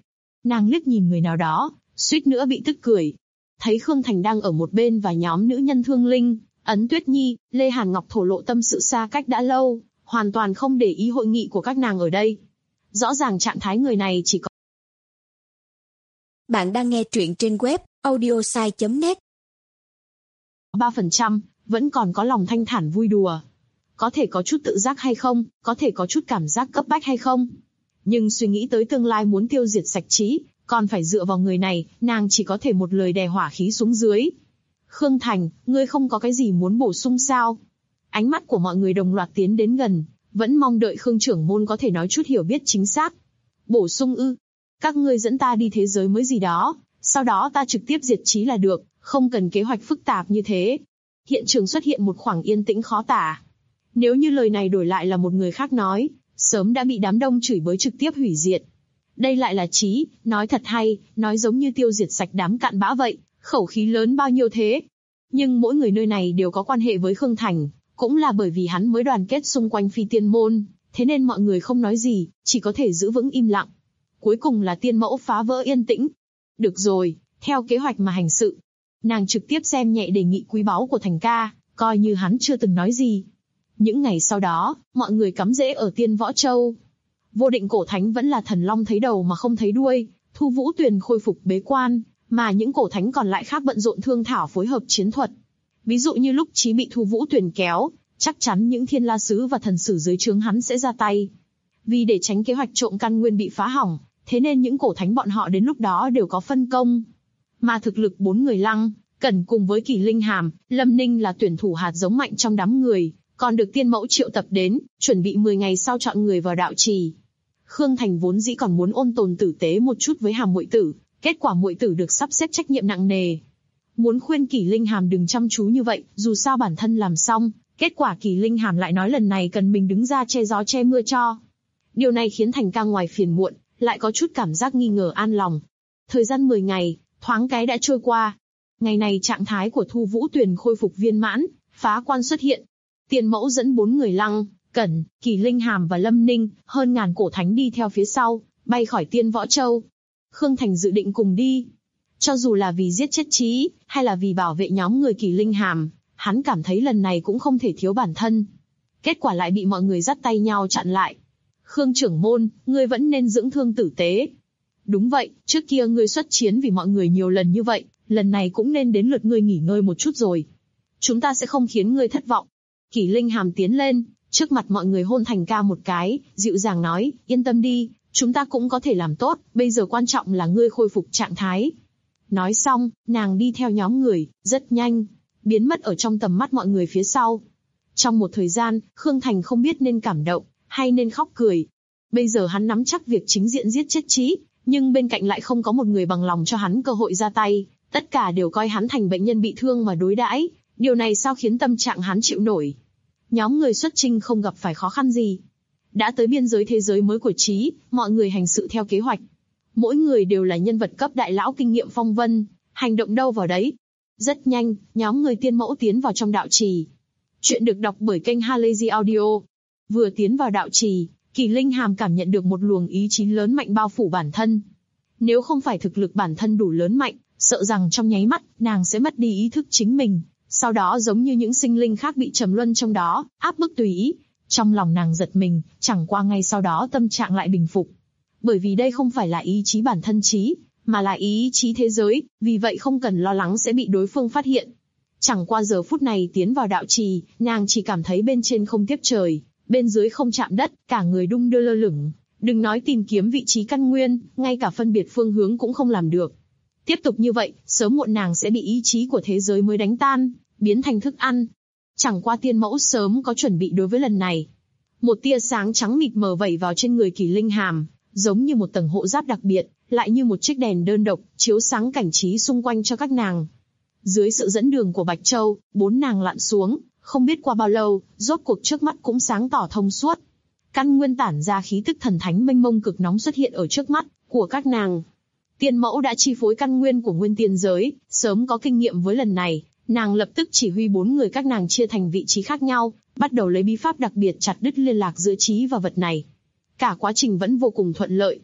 Nàng liếc nhìn người nào đó, suýt nữa bị tức cười. Thấy Khương Thành đang ở một bên và nhóm nữ nhân Thương Linh, Ấn Tuyết Nhi, Lê Hàn Ngọc thổ lộ tâm sự xa cách đã lâu, hoàn toàn không để ý hội nghị của các nàng ở đây. Rõ ràng trạng thái người này chỉ có. Bạn đang nghe truyện trên web audiosai.net. 3%, vẫn còn có lòng thanh thản vui đùa. Có thể có chút tự giác hay không, có thể có chút cảm giác cấp bách hay không. Nhưng suy nghĩ tới tương lai muốn tiêu diệt sạch trí, còn phải dựa vào người này, nàng chỉ có thể một lời đè hỏa khí xuống dưới. Khương Thành, ngươi không có cái gì muốn bổ sung sao? Ánh mắt của mọi người đồng loạt tiến đến gần, vẫn mong đợi Khương trưởng môn có thể nói chút hiểu biết chính xác. Bổ sung ư? Các ngươi dẫn ta đi thế giới mới gì đó, sau đó ta trực tiếp diệt trí là được, không cần kế hoạch phức tạp như thế. Hiện trường xuất hiện một khoảng yên tĩnh khó tả. Nếu như lời này đổi lại là một người khác nói, sớm đã bị đám đông chửi bới trực tiếp hủy diệt. Đây lại là Trí, nói thật hay, nói giống như tiêu diệt sạch đám cặn bã vậy, khẩu khí lớn bao nhiêu thế. Nhưng mỗi người nơi này đều có quan hệ với Khương Thành, cũng là bởi vì hắn mới đoàn kết xung quanh Phi Tiên Môn, thế nên mọi người không nói gì, chỉ có thể giữ vững im lặng. Cuối cùng là Tiên Mẫu phá vỡ yên tĩnh. Được rồi, theo kế hoạch mà hành sự. Nàng trực tiếp xem nhẹ đề nghị quý báu của Thành ca, coi như hắn chưa từng nói gì. Những ngày sau đó, mọi người cắm rễ ở Tiên Võ Châu. Vô Định cổ thánh vẫn là thần long thấy đầu mà không thấy đuôi, Thu Vũ Tuyền khôi phục bế quan, mà những cổ thánh còn lại khác bận rộn thương thảo phối hợp chiến thuật. Ví dụ như lúc Chí bị Thu Vũ Tuyền kéo, chắc chắn những thiên la sứ và thần sử dưới trướng hắn sẽ ra tay. Vì để tránh kế hoạch trộm căn nguyên bị phá hỏng, thế nên những cổ thánh bọn họ đến lúc đó đều có phân công. Mà thực lực 4 người Lăng, Cẩn cùng với Kỳ Linh Hàm, Lâm Ninh là tuyển thủ hạt giống mạnh trong đám người, còn được Tiên Mẫu triệu tập đến, chuẩn bị 10 ngày sau chọn người vào đạo trì. Khương Thành vốn dĩ còn muốn ôn tồn tử tế một chút với Hàm muội tử, kết quả muội tử được sắp xếp trách nhiệm nặng nề. Muốn khuyên Kỳ Linh Hàm đừng chăm chú như vậy, dù sao bản thân làm xong, kết quả Kỳ Linh Hàm lại nói lần này cần mình đứng ra che gió che mưa cho. Điều này khiến Thành ca ngoài phiền muộn, lại có chút cảm giác nghi ngờ an lòng. Thời gian 10 ngày, thoáng cái đã trôi qua. Ngày này trạng thái của Thu Vũ Tuyền khôi phục viên mãn, phá quan xuất hiện. Tiên Mẫu dẫn 4 người Lăng, Cẩn, Kỳ Linh Hàm và Lâm Ninh, hơn ngàn cổ thánh đi theo phía sau, bay khỏi Tiên Võ Châu. Khương Thành dự định cùng đi. Cho dù là vì giết chết Trí, hay là vì bảo vệ nhóm người Kỳ Linh Hàm, hắn cảm thấy lần này cũng không thể thiếu bản thân. Kết quả lại bị mọi người dắt tay nhau chặn lại. Khương trưởng môn, ngươi vẫn nên dưỡng thương tử tế. Đúng vậy, trước kia ngươi xuất chiến vì mọi người nhiều lần như vậy, lần này cũng nên đến lượt ngươi nghỉ ngơi một chút rồi. Chúng ta sẽ không khiến ngươi thất vọng. Kỳ Linh Hàm tiến lên, trước mặt mọi người hôn Thành ca một cái, dịu dàng nói, yên tâm đi, chúng ta cũng có thể làm tốt, bây giờ quan trọng là ngươi khôi phục trạng thái. Nói xong, nàng đi theo nhóm người, rất nhanh, biến mất ở trong tầm mắt mọi người phía sau. Trong một thời gian, Khương Thành không biết nên cảm động, hay nên khóc cười. Bây giờ hắn nắm chắc việc chính diện giết chết Trí, nhưng bên cạnh lại không có một người bằng lòng cho hắn cơ hội ra tay, tất cả đều coi hắn thành bệnh nhân bị thương mà đối đãi. Điều này sao khiến tâm trạng hắn chịu nổi. Nhóm người xuất chinh không gặp phải khó khăn gì. Đã tới biên giới thế giới mới của Trí, mọi người hành sự theo kế hoạch. Mỗi người đều là nhân vật cấp đại lão kinh nghiệm phong vân, hành động đâu vào đấy. Rất nhanh, nhóm người Tiên Mẫu tiến vào trong đạo trì. Chuyện được đọc bởi kênh Halazy Audio. Vừa tiến vào đạo trì, Kỳ Linh Hàm cảm nhận được một luồng ý chí lớn mạnh bao phủ bản thân. Nếu không phải thực lực bản thân đủ lớn mạnh, sợ rằng trong nháy mắt, nàng sẽ mất đi ý thức chính mình. Sau đó giống như những sinh linh khác bị trầm luân trong đó, áp bức tùy ý. Trong lòng nàng giật mình, chẳng qua ngay sau đó tâm trạng lại bình phục. Bởi vì đây không phải là ý chí bản thân Trí, mà là ý chí thế giới, vì vậy không cần lo lắng sẽ bị đối phương phát hiện. Chẳng qua giờ phút này tiến vào đạo trì, nàng chỉ cảm thấy bên trên không tiếp trời, bên dưới không chạm đất, cả người đung đưa lơ lửng. Đừng nói tìm kiếm vị trí căn nguyên, ngay cả phân biệt phương hướng cũng không làm được. Tiếp tục như vậy, sớm muộn nàng sẽ bị ý chí của thế giới mới đánh tan, biến thành thức ăn. Chẳng qua Tiên Mẫu sớm có chuẩn bị đối với lần này. Một tia sáng trắng mịt mờ vẩy vào trên người Kỳ Linh Hàm, giống như một tầng hộ giáp đặc biệt, lại như một chiếc đèn đơn độc, chiếu sáng cảnh trí xung quanh cho các nàng. Dưới sự dẫn đường của Bạch Châu, 4 nàng lặn xuống, không biết qua bao lâu, rốt cuộc trước mắt cũng sáng tỏ thông suốt. Căn nguyên tản ra khí tức thần thánh mênh mông cực nóng xuất hiện ở trước mắt của các nàng. Tiên Mẫu đã chi phối căn nguyên của nguyên tiên giới, sớm có kinh nghiệm với lần này, nàng lập tức chỉ huy 4 người các nàng chia thành vị trí khác nhau, bắt đầu lấy bí pháp đặc biệt chặt đứt liên lạc giữa trí và vật này. Cả quá trình vẫn vô cùng thuận lợi.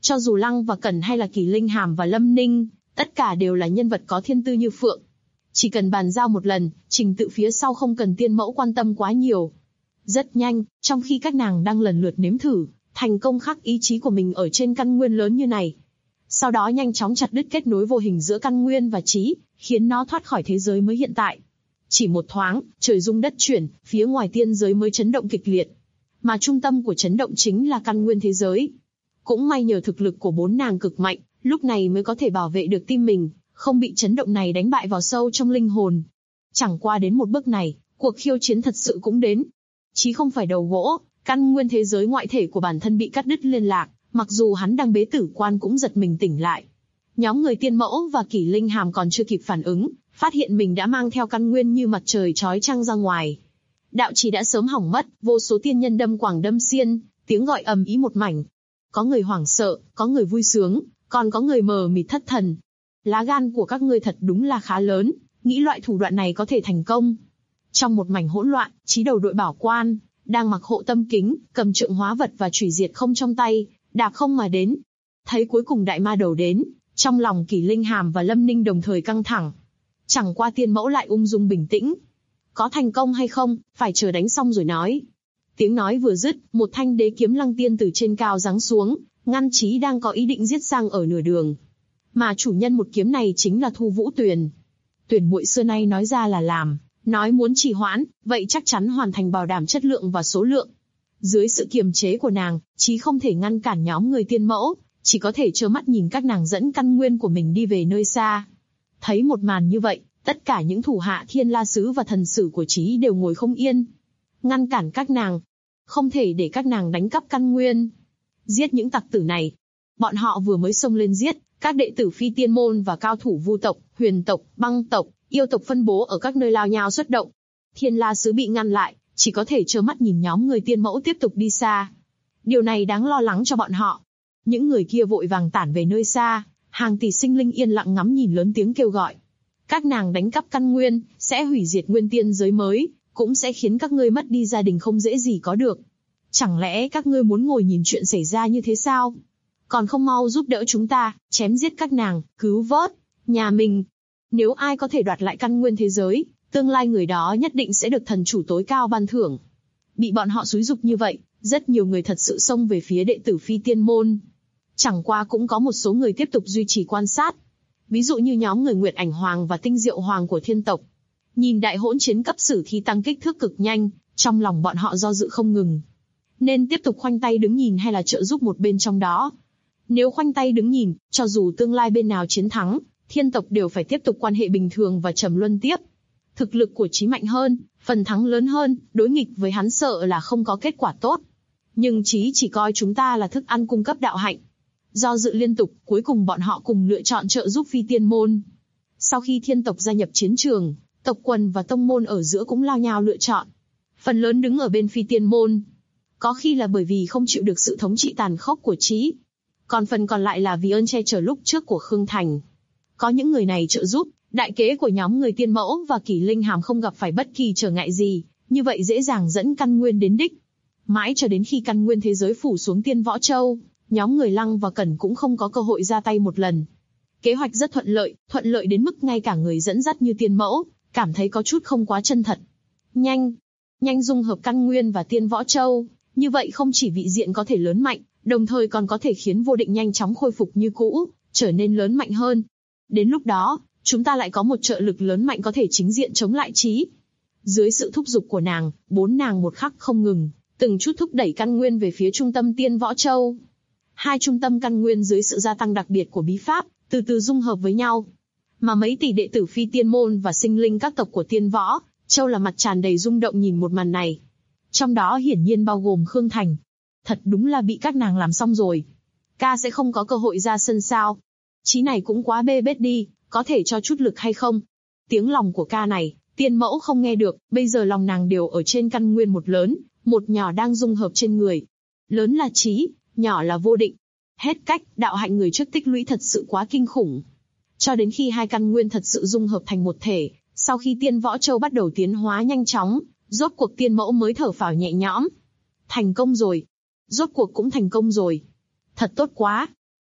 Cho dù Lăng và Cẩn hay là Kỳ Linh Hàm và Lâm Ninh, tất cả đều là nhân vật có thiên tư như phượng. Chỉ cần bàn giao một lần, trình tự phía sau không cần tiên mẫu quan tâm quá nhiều. Rất nhanh, trong khi các nàng đang lần lượt nếm thử, thành công khắc ý chí của mình ở trên căn nguyên lớn như này. Sau đó nhanh chóng chặt đứt kết nối vô hình giữa căn nguyên và trí, khiến nó thoát khỏi thế giới mới hiện tại. Chỉ một thoáng, trời rung đất chuyển, phía ngoài tiên giới mới chấn động kịch liệt. Mà trung tâm của chấn động chính là căn nguyên thế giới. Cũng may nhờ thực lực của 4 nàng cực mạnh, lúc này mới có thể bảo vệ được tim mình, không bị chấn động này đánh bại vào sâu trong linh hồn. Chẳng qua đến một bước này, cuộc khiêu chiến thật sự cũng đến. Chí không phải đầu gỗ, căn nguyên thế giới ngoại thể của bản thân bị cắt đứt liên lạc, mặc dù hắn đang bế tử quan cũng giật mình tỉnh lại. Nhóm người tiên mẫu và Kỷ Linh Hàm còn chưa kịp phản ứng, phát hiện mình đã mang theo căn nguyên như mặt trời chói chang ra ngoài. Đạo trì đã sớm hỏng mất, vô số tiên nhân đâm quảng đâm xiên, tiếng gọi ầm ĩ một mảnh. Có người hoảng sợ, có người vui sướng, còn có người mờ mịt thất thần. Lá gan của các ngươi thật đúng là khá lớn, nghĩ loại thủ đoạn này có thể thành công. Trong một mảnh hỗn loạn, chí đầu đội bảo quan, đang mặc hộ tâm kính, cầm trượng hóa vật và chủy diệt không trong tay, đạp không mà đến. Thấy cuối cùng đại ma đầu đến, trong lòng Kỷ Linh Hàm và Lâm Ninh đồng thời căng thẳng. Chẳng qua tiên mẫu lại ung dung bình tĩnh. Có thành công hay không, phải chờ đánh xong rồi nói. Tiếng nói vừa dứt, một thanh đế kiếm lăng tiên từ trên cao giáng xuống, ngăn Chí đang có ý định giết sang ở nửa đường. Mà chủ nhân một kiếm này chính là Thu Vũ Tuyền. Tuyền muội xưa nay nói ra là làm, nói muốn trì hoãn, vậy chắc chắn hoàn thành bảo đảm chất lượng và số lượng. Dưới sự kiềm chế của nàng, Chí không thể ngăn cản nhóm người tiên mẫu, chỉ có thể trơ mắt nhìn các nàng dẫn căn nguyên của mình đi về nơi xa. Thấy một màn như vậy, tất cả những thủ hạ Thiên La Sứ và thần sử của Chí đều ngồi không yên. Ngăn cản các nàng, không thể để các nàng đánh cắp căn nguyên. Giết những tặc tử này. Bọn họ vừa mới xông lên giết, các đệ tử Phi Tiên Môn và cao thủ Vu tộc, Huyền tộc, Băng tộc, Yêu tộc phân bố ở các nơi lao nhao xuất động. Thiên La Sứ bị ngăn lại, chỉ có thể trơ mắt nhìn nhóm người tiên mẫu tiếp tục đi xa. Điều này đáng lo lắng cho bọn họ. Những người kia vội vàng tản về nơi xa, hàng tỷ sinh linh yên lặng ngắm nhìn lớn tiếng kêu gọi. Các nàng đánh cắp căn nguyên, sẽ hủy diệt nguyên tiên giới mới, cũng sẽ khiến các ngươi mất đi gia đình không dễ gì có được. Chẳng lẽ các ngươi muốn ngồi nhìn chuyện xảy ra như thế sao? Còn không mau giúp đỡ chúng ta, chém giết các nàng, cứu vớt nhà mình. Nếu ai có thể đoạt lại căn nguyên thế giới, tương lai người đó nhất định sẽ được thần chủ tối cao ban thưởng. Bị bọn họ xúi giục như vậy, rất nhiều người thật sự xông về phía đệ tử Phi Tiên Môn. Chẳng qua cũng có một số người tiếp tục duy trì quan sát. Ví dụ như nhóm người Nguyệt Ảnh Hoàng và Tinh Diệu Hoàng của Thiên tộc. Nhìn đại hỗn chiến cấp sử thi tăng kích thước cực nhanh, trong lòng bọn họ do dự không ngừng. Nên tiếp tục khoanh tay đứng nhìn hay là trợ giúp một bên trong đó? Nếu khoanh tay đứng nhìn, cho dù tương lai bên nào chiến thắng, Thiên tộc đều phải tiếp tục quan hệ bình thường và trầm luân tiếp. Thực lực của Chí mạnh hơn, phần thắng lớn hơn, đối nghịch với hắn sợ là không có kết quả tốt. Nhưng Chí chỉ coi chúng ta là thức ăn cung cấp đạo hạnh. Do dự liên tục, cuối cùng bọn họ cùng lựa chọn trợ giúp Phi Tiên Môn. Sau khi Thiên tộc gia nhập chiến trường, tộc quần và tông môn ở giữa cũng lao nhao lựa chọn. Phần lớn đứng ở bên Phi Tiên Môn. Có khi là bởi vì không chịu được sự thống trị tàn khốc của Chí. Còn phần còn lại là vì ơn che chở lúc trước của Khương Thành. Có những người này trợ giúp, đại kế của nhóm người tiên mẫu và Kỷ Linh Hàm không gặp phải bất kỳ trở ngại gì, như vậy dễ dàng dẫn căn nguyên đến đích. Mãi cho đến khi căn nguyên thế giới phủ xuống Tiên Võ Châu, nhóm người Lăng và Cẩn cũng không có cơ hội ra tay một lần. Kế hoạch rất thuận lợi đến mức ngay cả người dẫn dắt như tiên mẫu, cảm thấy có chút không quá chân thật. Nhanh dung hợp căn nguyên và Tiên Võ Châu, như vậy không chỉ vị diện có thể lớn mạnh, đồng thời còn có thể khiến vô định nhanh chóng khôi phục như cũ, trở nên lớn mạnh hơn. Đến lúc đó, chúng ta lại có một trợ lực lớn mạnh có thể chính diện chống lại Chí. Dưới sự thúc giục của nàng, 4 nàng một khắc không ngừng, từng chút thúc đẩy căn nguyên về phía trung tâm Tiên Võ Châu. 2 trung tâm căn nguyên dưới sự gia tăng đặc biệt của bí pháp, từ từ dung hợp với nhau. Mà mấy tỷ đệ tử Phi Tiên Môn và sinh linh các tộc của Tiên Võ Châu là mặt tràn đầy rung động nhìn một màn này. Trong đó hiển nhiên bao gồm Khương Thành. Thật đúng là bị các nàng làm xong rồi. Ca sẽ không có cơ hội ra sân sao? Chí này cũng quá bê bết đi, có thể cho chút lực hay không? Tiếng lòng của ca này, tiên mẫu không nghe được, bây giờ lòng nàng đều ở trên căn nguyên một lớn, một nhỏ đang dung hợp trên người. Lớn là Chí, nhỏ là vô định. Hết cách, đạo hạnh người trước tích lũy thật sự quá kinh khủng. Cho đến khi 2 căn nguyên thật sự dung hợp thành một thể, sau khi Tiên Võ Châu bắt đầu tiến hóa nhanh chóng, rốt cuộc tiên mẫu mới thở phào nhẹ nhõm. Thành công rồi. Rốt cuộc cũng thành công rồi. Thật tốt quá.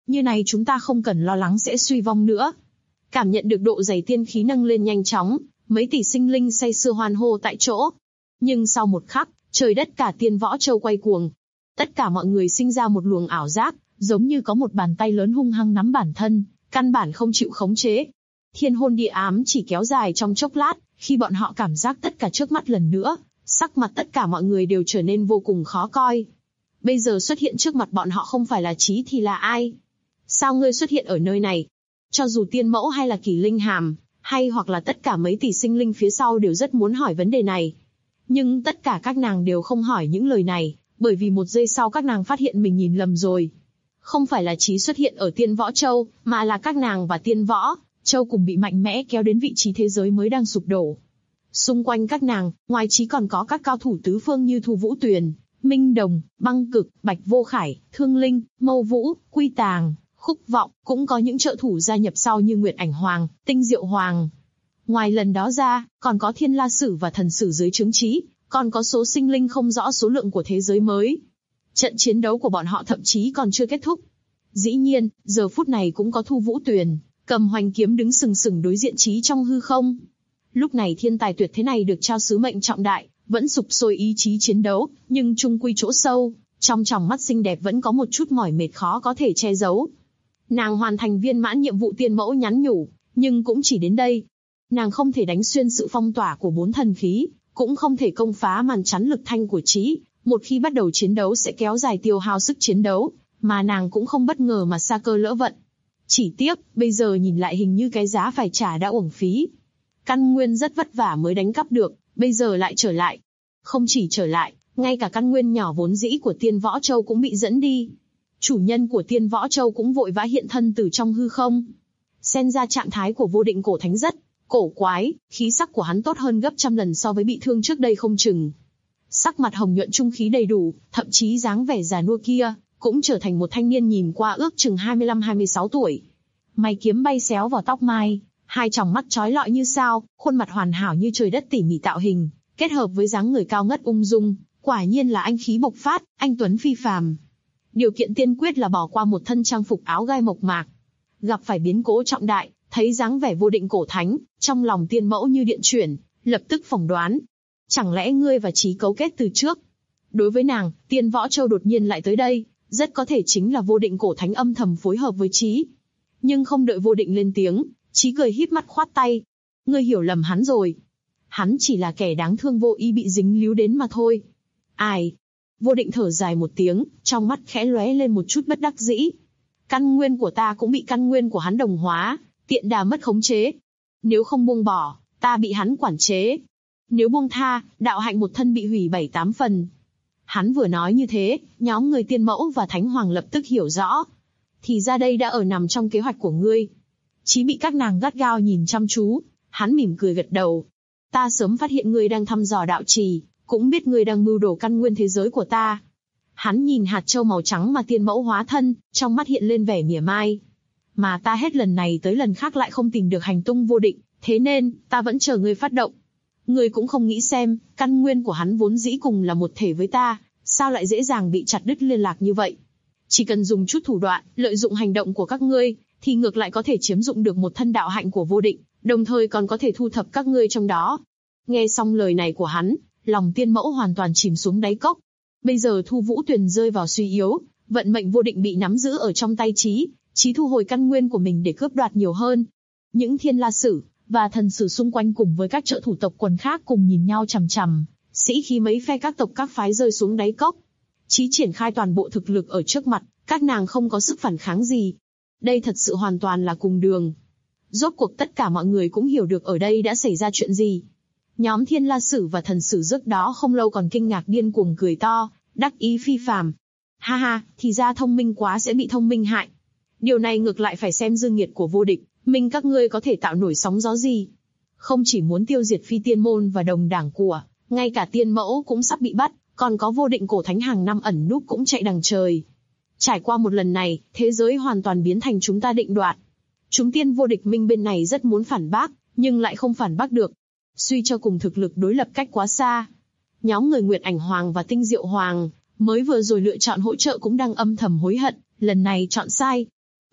Như này chúng ta không cần lo lắng sẽ suy vong nữa. Cảm nhận được độ dày tiên khí nâng lên nhanh chóng, mấy tỷ sinh linh say sưa hoan hô tại chỗ. Nhưng sau một khắc, trời đất cả Tiên Võ Châu quay cuồng. Tất cả mọi người sinh ra một luồng ảo giác, giống như có một bàn tay lớn hung hăng nắm bản thân, căn bản không chịu khống chế. Thiên hôn địa ám chỉ kéo dài trong chốc lát, khi bọn họ cảm giác tất cả trước mắt lần nữa, sắc mặt tất cả mọi người đều trở nên vô cùng khó coi. Bây giờ xuất hiện trước mặt bọn họ không phải là Chí thì là ai? Sao ngươi xuất hiện ở nơi này? Cho dù Tiên Mẫu hay là Kỳ Linh Hàm, hay hoặc là tất cả mấy tỷ sinh linh phía sau đều rất muốn hỏi vấn đề này. Nhưng tất cả các nàng đều không hỏi những lời này, bởi vì một giây sau các nàng phát hiện mình nhìn lầm rồi. Không phải là Chí xuất hiện ở Tiên Võ Châu, mà là các nàng và Tiên Võ Châu cùng bị mạnh mẽ kéo đến vị trí thế giới mới đang sụp đổ. Xung quanh các nàng, ngoài Chí còn có các cao thủ tứ phương như Thu Vũ Tuyền, Minh Đồng, Băng Cực, Bạch Vô Khải, Thương Linh, Mâu Vũ, Quy Tàng, Khúc Vọng, cũng có những trợ thủ gia nhập sau như Nguyệt Ảnh Hoàng, Tinh Diệu Hoàng. Ngoài lần đó ra, còn có Thiên La Sử và Thần Sử dưới trướng Chí, còn có số sinh linh không rõ số lượng của thế giới mới. Trận chiến đấu của bọn họ thậm chí còn chưa kết thúc. Dĩ nhiên, giờ phút này cũng có Thu Vũ Tuyền, cầm hoành kiếm đứng sừng sừng đối diện Chí trong hư không. Lúc này thiên tài tuyệt thế này được trao sứ mệnh trọng đại, vẫn sục sôi ý chí chiến đấu, nhưng chung quy chỗ sâu, trong tròng mắt xinh đẹp vẫn có một chút mỏi mệt khó có thể che giấu. Nàng hoàn thành viên mãn nhiệm vụ tiên mẫu nhắn nhủ, nhưng cũng chỉ đến đây. Nàng không thể đánh xuyên sự phong tỏa của 4 thần khí, cũng không thể công phá màn chắn lực thanh của Chí. Một khi bắt đầu chiến đấu sẽ kéo dài tiêu hao sức chiến đấu, mà nàng cũng không bất ngờ mà sa cơ lỡ vận. Chỉ tiếc, bây giờ nhìn lại hình như cái giá phải trả đã uổng phí. Căn nguyên rất vất vả mới đánh cắp được, bây giờ lại trở lại. Không chỉ trở lại, ngay cả căn nguyên nhỏ vốn dĩ của Tiên Võ Châu cũng bị dẫn đi. Chủ nhân của Tiên Võ Châu cũng vội vã hiện thân từ trong hư không. Xem ra trạng thái của Vô Định Cổ Thánh rất cổ quái, khí sắc của hắn tốt hơn gấp trăm lần so với bị thương trước đây không chừng. Sắc mặt hồng nhuận trung khí đầy đủ, thậm chí dáng vẻ già nua kia, cũng trở thành một thanh niên nhìn qua ước chừng 25-26 tuổi. Mày kiếm bay xéo vào tóc mai, hai tròng mắt chói lọi như sao, khuôn mặt hoàn hảo như trời đất tỉ mỉ tạo hình, kết hợp với dáng người cao ngất ung dung, quả nhiên là anh khí bộc phát, anh tuấn phi phàm. Điều kiện tiên quyết là bỏ qua một thân trang phục áo gai mộc mạc. Gặp phải biến cố trọng đại, thấy dáng vẻ Vô Định Cổ Thánh, trong lòng Tiên Mẫu như điện chuyển, lập tức phỏng đoán. Chẳng lẽ ngươi và Chí cấu kết từ trước? Đối với nàng, Tiên Võ Châu đột nhiên lại tới đây, rất có thể chính là Vô Định Cổ Thánh âm thầm phối hợp với Chí. Nhưng không đợi Vô Định lên tiếng, Chí cười híp mắt khoát tay. Ngươi hiểu lầm hắn rồi. Hắn chỉ là kẻ đáng thương vô ý bị dính líu đến mà thôi. Ai? Vô Định thở dài một tiếng, trong mắt khẽ lóe lên một chút bất đắc dĩ. Căn nguyên của ta cũng bị căn nguyên của hắn đồng hóa, tiện đà mất khống chế. Nếu không buông bỏ, ta bị hắn quản chế. Nếu buông tha, đạo hạnh một thân bị hủy 7-8 phần. Hắn vừa nói như thế, nhóm người Tiên Mẫu và Thánh Hoàng lập tức hiểu rõ. Thì ra đây đã ở nằm trong kế hoạch của ngươi. Chí bị các nàng gắt gao nhìn chăm chú, hắn mỉm cười gật đầu. Ta sớm phát hiện ngươi đang thăm dò đạo trì, cũng biết ngươi đang mưu đồ căn nguyên thế giới của ta. Hắn nhìn hạt châu màu trắng mà Tiên Mẫu hóa thân, trong mắt hiện lên vẻ mỉa mai. Mà ta hết lần này tới lần khác lại không tìm được hành tung Vô Định, thế nên, ta vẫn chờ ngươi phát động. Ngươi cũng không nghĩ xem, căn nguyên của hắn vốn dĩ cùng là một thể với ta, sao lại dễ dàng bị chặt đứt liên lạc như vậy? Chỉ cần dùng chút thủ đoạn, lợi dụng hành động của các ngươi, thì ngược lại có thể chiếm dụng được một thân đạo hạnh của Vô Định, đồng thời còn có thể thu thập các ngươi trong đó. Nghe xong lời này của hắn, lòng Tiên Mẫu hoàn toàn chìm xuống đáy cốc. Bây giờ Thu Vũ Tuyền rơi vào suy yếu, vận mệnh Vô Định bị nắm giữ ở trong tay Chí, Chí thu hồi căn nguyên của mình để cướp đoạt nhiều hơn. Những Thiên La Sử và Thần Sử xung quanh cùng với các trợ thủ tộc quần khác cùng nhìn nhau chằm chằm, sĩ khí mấy phe các tộc các phái rơi xuống đáy cốc. Chí triển khai toàn bộ thực lực ở trước mặt, các nàng không có sức phản kháng gì. Đây thật sự hoàn toàn là cùng đường. Rốt cuộc tất cả mọi người cũng hiểu được ở đây đã xảy ra chuyện gì. Nhóm Thiên La Sử và Thần Sử trước đó không lâu còn kinh ngạc điên cuồng cười to, đắc ý phi phàm. Ha ha, thì ra thông minh quá sẽ bị thông minh hại. Điều này ngược lại phải xem dư nghiệt của Vô Định, mình các ngươi có thể tạo nổi sóng gió gì. Không chỉ muốn tiêu diệt Phi Tiên Môn và đồng đảng của, ngay cả Tiên Mẫu cũng sắp bị bắt, còn có Vô Định Cổ Thánh hàng năm ẩn núp cũng chạy đằng trời. Trải qua một lần này, thế giới hoàn toàn biến thành chúng ta định đoạt. Chúng Tiên Vô Địch Minh bên này rất muốn phản bác, nhưng lại không phản bác được. Suy cho cùng thực lực đối lập cách quá xa. Nhóm người Nguyệt Ảnh Hoàng và Tinh Diệu Hoàng, mới vừa rồi lựa chọn hỗ trợ cũng đang âm thầm hối hận, lần này chọn sai.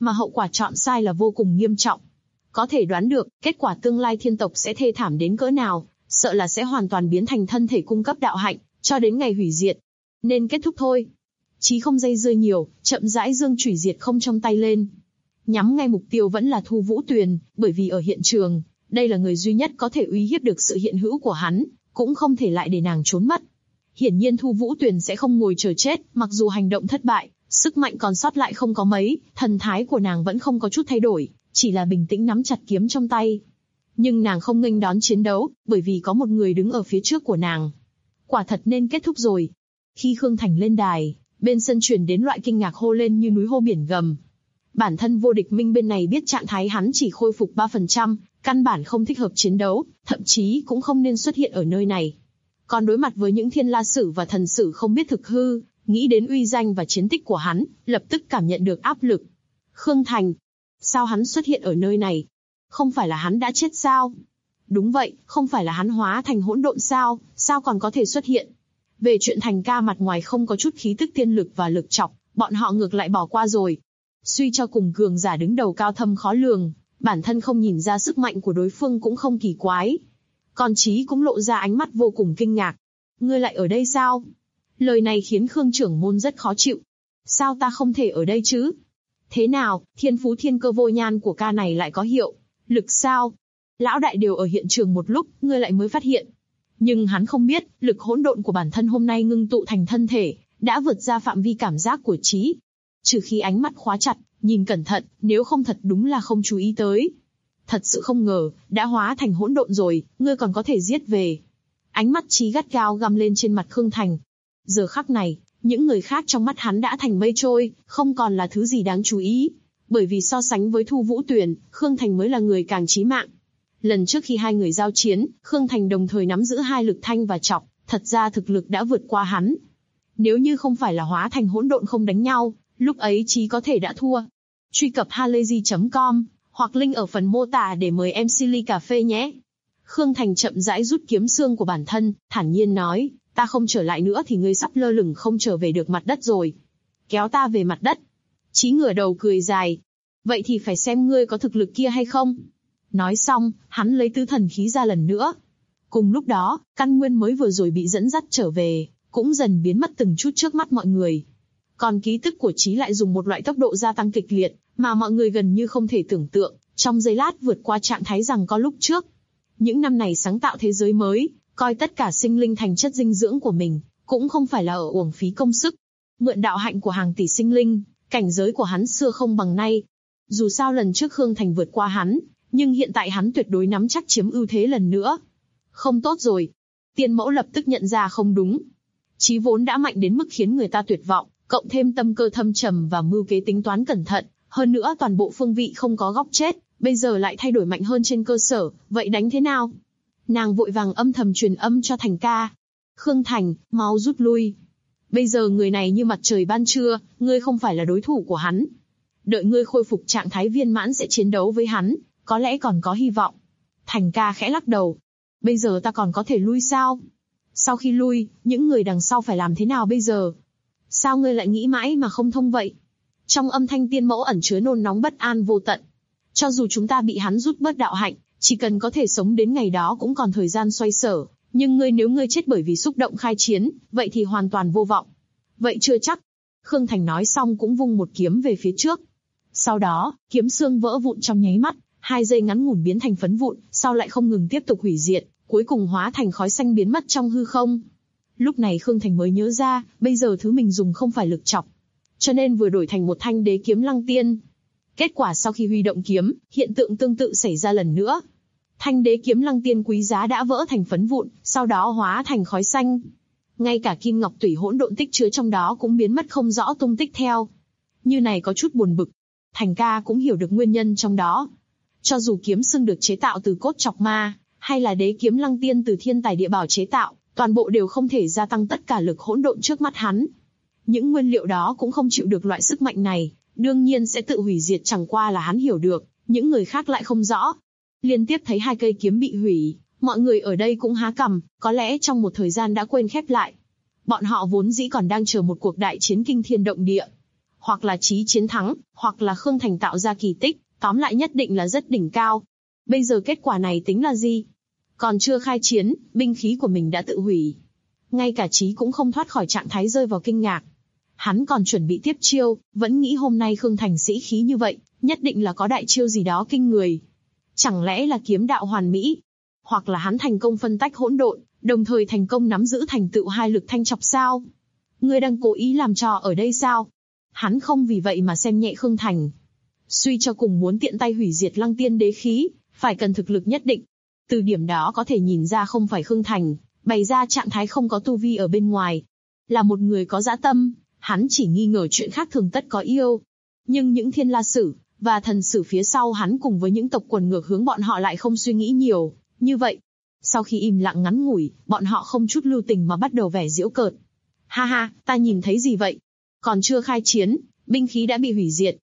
mà hậu quả chọn sai là vô cùng nghiêm trọng. Có thể đoán được, kết quả tương lai thiên tộc sẽ thê thảm đến cỡ nào, sợ là sẽ hoàn toàn biến thành thân thể cung cấp đạo hạnh, cho đến ngày hủy diệt. Nên kết thúc thôi. Chí không dây dưa nhiều, chậm rãi giương chủy diệt không trong tay lên. Nhắm ngay mục tiêu vẫn là Thu Vũ Tuyền, bởi vì ở hiện trường, đây là người duy nhất có thể uy hiếp được sự hiện hữu của hắn, cũng không thể lại để nàng trốn mất. Hiển nhiên Thu Vũ Tuyền sẽ không ngồi chờ chết, mặc dù hành động thất bại, sức mạnh còn sót lại không có mấy, thần thái của nàng vẫn không có chút thay đổi, chỉ là bình tĩnh nắm chặt kiếm trong tay. Nhưng nàng không nghênh đón chiến đấu, bởi vì có một người đứng ở phía trước của nàng. Quả thật nên kết thúc rồi. Khi Khương Thành lên đài, bên sân truyền đến loại kinh ngạc hô lên như núi hô biển gầm. Bản thân Vô Địch Minh bên này biết trạng thái hắn chỉ khôi phục 3%, căn bản không thích hợp chiến đấu, thậm chí cũng không nên xuất hiện ở nơi này. Còn đối mặt với những thiên la sử và thần sử không biết thực hư, nghĩ đến uy danh và chiến tích của hắn, lập tức cảm nhận được áp lực. Khương Thành, sao hắn xuất hiện ở nơi này? Không phải là hắn đã chết sao? Đúng vậy, không phải là hắn hóa thành hỗn độn sao? Sao còn có thể xuất hiện? Về chuyện Thành ca mặt ngoài không có chút khí tức tiên lực và lực trọc, bọn họ ngược lại bỏ qua rồi. Suy cho cùng cường giả đứng đầu cao thâm khó lường, bản thân không nhìn ra sức mạnh của đối phương cũng không kỳ quái. Còn Chí cũng lộ ra ánh mắt vô cùng kinh ngạc. Ngươi lại ở đây sao? Lời này khiến Khương trưởng môn rất khó chịu. Sao ta không thể ở đây chứ? Thế nào, thiên phú thiên cơ vô nhan của ca này lại có hiệu lực sao? Lão đại đều ở hiện trường một lúc, ngươi lại mới phát hiện. Nhưng hắn không biết, lực hỗn độn của bản thân hôm nay ngưng tụ thành thân thể, đã vượt ra phạm vi cảm giác của Chí. Trừ khi ánh mắt khóa chặt, nhìn cẩn thận, nếu không thật đúng là không chú ý tới. Thật sự không ngờ, đã hóa thành hỗn độn rồi, ngươi còn có thể giết về. Ánh mắt Chí gắt gao găm lên trên mặt Khương Thành. Giờ khắc này, những người khác trong mắt hắn đã thành mây trôi, không còn là thứ gì đáng chú ý. Bởi vì so sánh với Thu Vũ Tuyền, Khương Thành mới là người càng chí mạng. Lần trước khi hai người giao chiến, Khương Thành đồng thời nắm giữ hai lực thanh và trọc, thật ra thực lực đã vượt qua hắn. Nếu như không phải là hóa thành hỗn độn không đánh nhau, lúc ấy Chí có thể đã thua. Truy cập halayzi.com hoặc link ở phần mô tả để mời em Silly cà phê nhé. Khương Thành chậm rãi rút kiếm xương của bản thân, thản nhiên nói, ta không trở lại nữa thì ngươi sắp lơ lửng không trở về được mặt đất rồi. Kéo ta về mặt đất. Chí ngửa đầu cười dài. Vậy thì phải xem ngươi có thực lực kia hay không. Nói xong, hắn lấy tứ thần khí ra lần nữa. Cùng lúc đó, căn nguyên mới vừa rồi bị dẫn dắt trở về, cũng dần biến mất từng chút trước mắt mọi người. Còn ký tức của Chí lại dùng một loại tốc độ gia tăng kịch liệt, mà mọi người gần như không thể tưởng tượng, trong giây lát vượt qua trạng thái rằng có lúc trước. Những năm này sáng tạo thế giới mới, coi tất cả sinh linh thành chất dinh dưỡng của mình, cũng không phải là ở uổng phí công sức. Mượn đạo hạnh của hàng tỷ sinh linh, cảnh giới của hắn xưa không bằng nay. Dù sao lần trước Khương Thành vượt qua hắn, nhưng hiện tại hắn tuyệt đối nắm chắc chiếm ưu thế lần nữa. Không tốt rồi. Tiên mẫu lập tức nhận ra không đúng. Chí vốn đã mạnh đến mức khiến người ta tuyệt vọng, cộng thêm tâm cơ thâm trầm và mưu kế tính toán cẩn thận, hơn nữa toàn bộ phương vị không có góc chết, bây giờ lại thay đổi mạnh hơn trên cơ sở, vậy đánh thế nào? Nàng vội vàng âm thầm truyền âm cho Thành ca. Khương Thành, mau rút lui. Bây giờ người này như mặt trời ban trưa, ngươi không phải là đối thủ của hắn. Đợi ngươi khôi phục trạng thái viên mãn sẽ chiến đấu với hắn, có lẽ còn có hy vọng. Thành ca khẽ lắc đầu. Bây giờ ta còn có thể lui sao? Sau khi lui, những người đằng sau phải làm thế nào bây giờ? Sao ngươi lại nghĩ mãi mà không thông vậy? Trong âm thanh tiên mẫu ẩn chứa nôn nóng bất an vô tận. Cho dù chúng ta bị hắn rút bớt đạo hạnh, chỉ cần có thể sống đến ngày đó cũng còn thời gian xoay sở. Nhưng nếu ngươi chết bởi vì xúc động khai chiến, vậy thì hoàn toàn vô vọng. Vậy chưa chắc. Khương Thành nói xong cũng vung một kiếm về phía trước. Sau đó, kiếm xương vỡ vụn trong nháy mắt, 2 giây ngắn ngủn biến thành phấn vụn, sau lại không ngừng tiếp tục hủy diệt, cuối cùng hóa thành khói xanh biến mất trong hư không. Lúc này Khương Thành mới nhớ ra, bây giờ thứ mình dùng không phải lực trọc, cho nên vừa đổi thành một thanh đế kiếm lăng tiên. Kết quả sau khi huy động kiếm, hiện tượng tương tự xảy ra lần nữa. Thanh đế kiếm lăng tiên quý giá đã vỡ thành phấn vụn, sau đó hóa thành khói xanh. Ngay cả kim ngọc tủy hỗn độn tích chứa trong đó cũng biến mất không rõ tung tích theo. Như này có chút buồn bực. Thành ca cũng hiểu được nguyên nhân trong đó. Cho dù kiếm xương được chế tạo từ cốt trọc ma, hay là đế kiếm lăng tiên từ thiên tài địa bảo chế tạo, toàn bộ đều không thể gia tăng tất cả lực hỗn độn trước mắt hắn. Những nguyên liệu đó cũng không chịu được loại sức mạnh này, đương nhiên sẽ tự hủy diệt, chẳng qua là hắn hiểu được, những người khác lại không rõ. Liên tiếp thấy 2 cây kiếm bị hủy, mọi người ở đây cũng há cằm, có lẽ trong một thời gian đã quên khép lại. Bọn họ vốn dĩ còn đang chờ một cuộc đại chiến kinh thiên động địa. hoặc là Chí chiến thắng, hoặc là Khương Thành tạo ra kỳ tích, tóm lại nhất định là rất đỉnh cao. Bây giờ kết quả này tính là gì? Còn chưa khai chiến, binh khí của mình đã tự hủy. Ngay cả Chí cũng không thoát khỏi trạng thái rơi vào kinh ngạc. Hắn còn chuẩn bị tiếp chiêu, vẫn nghĩ hôm nay Khương Thành sĩ khí như vậy, nhất định là có đại chiêu gì đó kinh người. Chẳng lẽ là kiếm đạo hoàn mỹ? Hoặc là hắn thành công phân tách hỗn độn, đồng thời thành công nắm giữ thành tựu hai lực thanh trọc sao? Ngươi đang cố ý làm trò ở đây sao? Hắn không vì vậy mà xem nhẹ Khương Thành. Suy cho cùng muốn tiện tay hủy diệt Lăng Tiên đế khí, phải cần thực lực nhất định. Từ điểm đó có thể nhìn ra không phải Khương Thành, bày ra trạng thái không có tu vi ở bên ngoài. Là một người có dã tâm, hắn chỉ nghi ngờ chuyện khác thường tất có yêu. Nhưng những thiên la sử và thần sử phía sau hắn cùng với những tộc quần ngược hướng bọn họ lại không suy nghĩ nhiều, như vậy. Sau khi im lặng ngắn ngủi, bọn họ không chút lưu tình mà bắt đầu vẻ giễu cợt. Ha ha, ta nhìn thấy gì vậy? Còn chưa khai chiến, binh khí đã bị hủy diệt.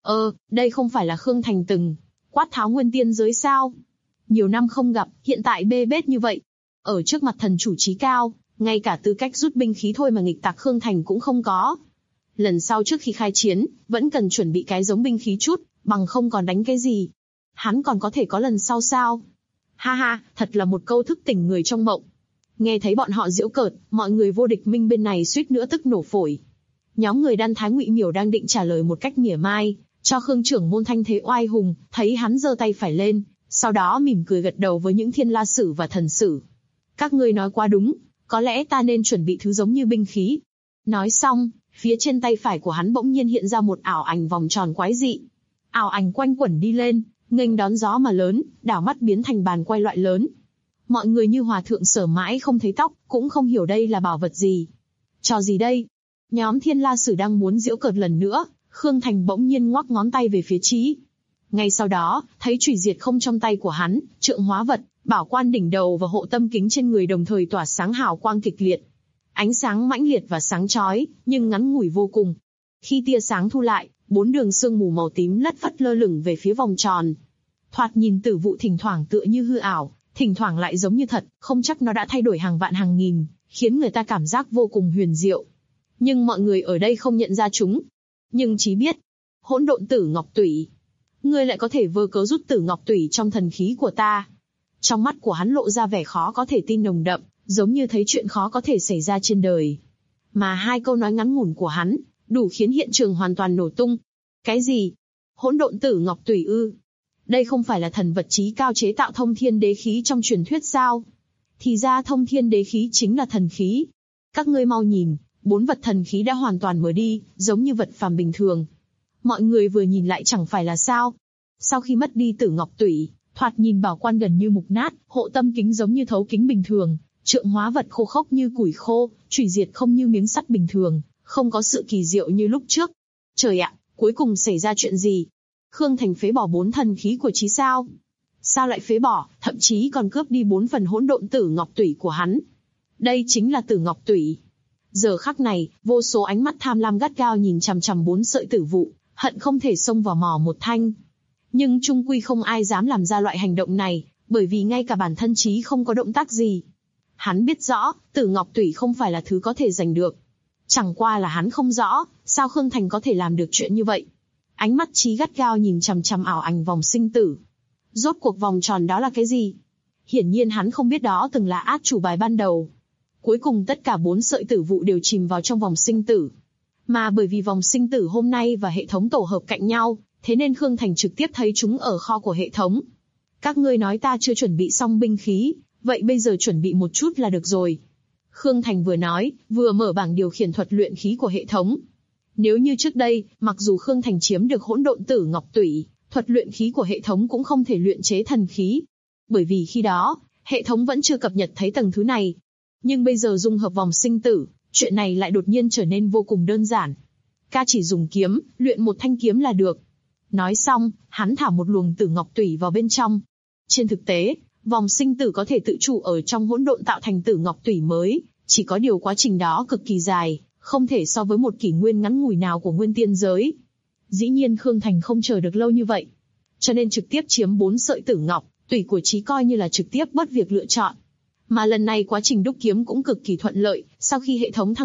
Đây không phải là Khương Thành từng quát tháo nguyên tiên giới sao? Nhiều năm không gặp, hiện tại bê bết như vậy. Ở trước mặt thần chủ trí cao, ngay cả tư cách rút binh khí thôi mà nghịch tặc Khương Thành cũng không có. Lần sau trước khi khai chiến, vẫn cần chuẩn bị cái giống binh khí chút, bằng không còn đánh cái gì. Hắn còn có thể có lần sau sao? Ha ha, thật là một câu thức tỉnh người trong mộng. Nghe thấy bọn họ giễu cợt, mọi người vô địch minh bên này suýt nữa tức nổ phổi. Nhóm người Đan Thái Ngụy Miểu đang định trả lời một cách mỉa mai, cho Khương trưởng môn thanh thế oai hùng, thấy hắn giơ tay phải lên, sau đó mỉm cười gật đầu với những thiên la sử và thần sử. Các ngươi nói quá đúng, có lẽ ta nên chuẩn bị thứ giống như binh khí. Nói xong, phía trên tay phải của hắn bỗng nhiên hiện ra một ảo ảnh vòng tròn quái dị. Ảo ảnh quanh quẩn đi lên, nghênh đón gió mà lớn, đảo mắt biến thành bàn quay loại lớn. Mọi người như hòa thượng sở mãi không thấy tóc, cũng không hiểu đây là bảo vật gì. Trò gì đây? Nhóm thiên la sử đang muốn giễu cợt lần nữa, Khương Thành bỗng nhiên ngoắc ngón tay về phía Chí. Ngay sau đó, thấy chủy diệt không trong tay của hắn, trượng hóa vật, bảo quan đỉnh đầu và hộ tâm kính trên người đồng thời tỏa sáng hào quang kịch liệt. Ánh sáng mãnh liệt và sáng chói, nhưng ngắn ngủi vô cùng. Khi tia sáng thu lại, 4 đường sương mù màu tím lất phất lơ lửng về phía vòng tròn. Thoạt nhìn Tử Vụ thỉnh thoảng tựa như hư ảo, thỉnh thoảng lại giống như thật, không chắc nó đã thay đổi hàng vạn hàng nghìn, khiến người ta cảm giác vô cùng huyền diệu. Nhưng mọi người ở đây không nhận ra chúng. Nhưng Chí biết, hỗn độn tử ngọc tủy. Ngươi lại có thể vơ cớ rút tử ngọc tủy trong thần khí của ta. Trong mắt của hắn lộ ra vẻ khó có thể tin nồng đậm, giống như thấy chuyện khó có thể xảy ra trên đời. Mà hai câu nói ngắn ngủn của hắn, đủ khiến hiện trường hoàn toàn nổ tung. Cái gì? Hỗn độn tử ngọc tủy ư? Đây không phải là thần vật chí cao chế tạo thông thiên đế khí trong truyền thuyết sao? Thì ra thông thiên đế khí chính là thần khí. Các ngươi mau nhìn, 4 vật thần khí đã hoàn toàn mở đi, giống như vật phàm bình thường. Mọi người vừa nhìn lại chẳng phải là sao? Sau khi mất đi tử ngọc tủy, thoạt nhìn bảo quan gần như mục nát, hộ tâm kính giống như thấu kính bình thường, trượng hóa vật khô khốc như củi khô, chủy diệt không như miếng sắt bình thường, không có sự kỳ diệu như lúc trước. Trời ạ, cuối cùng xảy ra chuyện gì? Khương Thành phế bỏ 4 thần khí của Chí sao? Sao lại phế bỏ, thậm chí còn cướp đi 4 phần hỗn độn tử ngọc tủy của hắn? Đây chính là tử ngọc tủy. Giờ khắc này, vô số ánh mắt tham lam gắt gao nhìn chằm chằm 4 sợi tử vụ, hận không thể xông vào mò một thanh. Nhưng chung quy không ai dám làm ra loại hành động này, bởi vì ngay cả bản thân Chí không có động tác gì. Hắn biết rõ, tử ngọc tủy không phải là thứ có thể giành được. Chẳng qua là hắn không rõ, sao Khương Thành có thể làm được chuyện như vậy. Ánh mắt Chí gắt gao nhìn chằm chằm ảo ảnh vòng sinh tử. Rốt cuộc vòng tròn đó là cái gì? Hiển nhiên hắn không biết đó từng là át chủ bài ban đầu. Cuối cùng tất cả 4 sợi tử vụ đều chìm vào trong vòng sinh tử. Mà bởi vì vòng sinh tử hôm nay và hệ thống tổ hợp cạnh nhau, thế nên Khương Thành trực tiếp thấy chúng ở kho của hệ thống. Các ngươi nói ta chưa chuẩn bị xong binh khí, vậy bây giờ chuẩn bị một chút là được rồi. Khương Thành vừa nói, vừa mở bảng điều khiển thuật luyện khí của hệ thống. Nếu như trước đây, mặc dù Khương Thành chiếm được hỗn độn tử ngọc tủy, thuật luyện khí của hệ thống cũng không thể luyện chế thần khí. Bởi vì khi đó, hệ thống vẫn chưa cập nhật thấy tầng thứ này. Nhưng bây giờ dung hợp vòng sinh tử, chuyện này lại đột nhiên trở nên vô cùng đơn giản. Ta chỉ dùng kiếm, luyện một thanh kiếm là được. Nói xong, hắn thả một luồng tử ngọc tủy vào bên trong. Trên thực tế, vòng sinh tử có thể tự chủ ở trong hỗn độn tạo thành tử ngọc tủy mới, chỉ có điều quá trình đó cực kỳ dài, không thể so với một kỷ nguyên ngắn ngủi nào của nguyên tiên giới. Dĩ nhiên Khương Thành không chờ được lâu như vậy, cho nên trực tiếp chiếm 4 sợi tử ngọc tủy của Chí coi như là trực tiếp bớt việc lựa chọn. Mà lần này quá trình đúc kiếm cũng cực kỳ thuận lợi, sau khi hệ thống thăng cấp,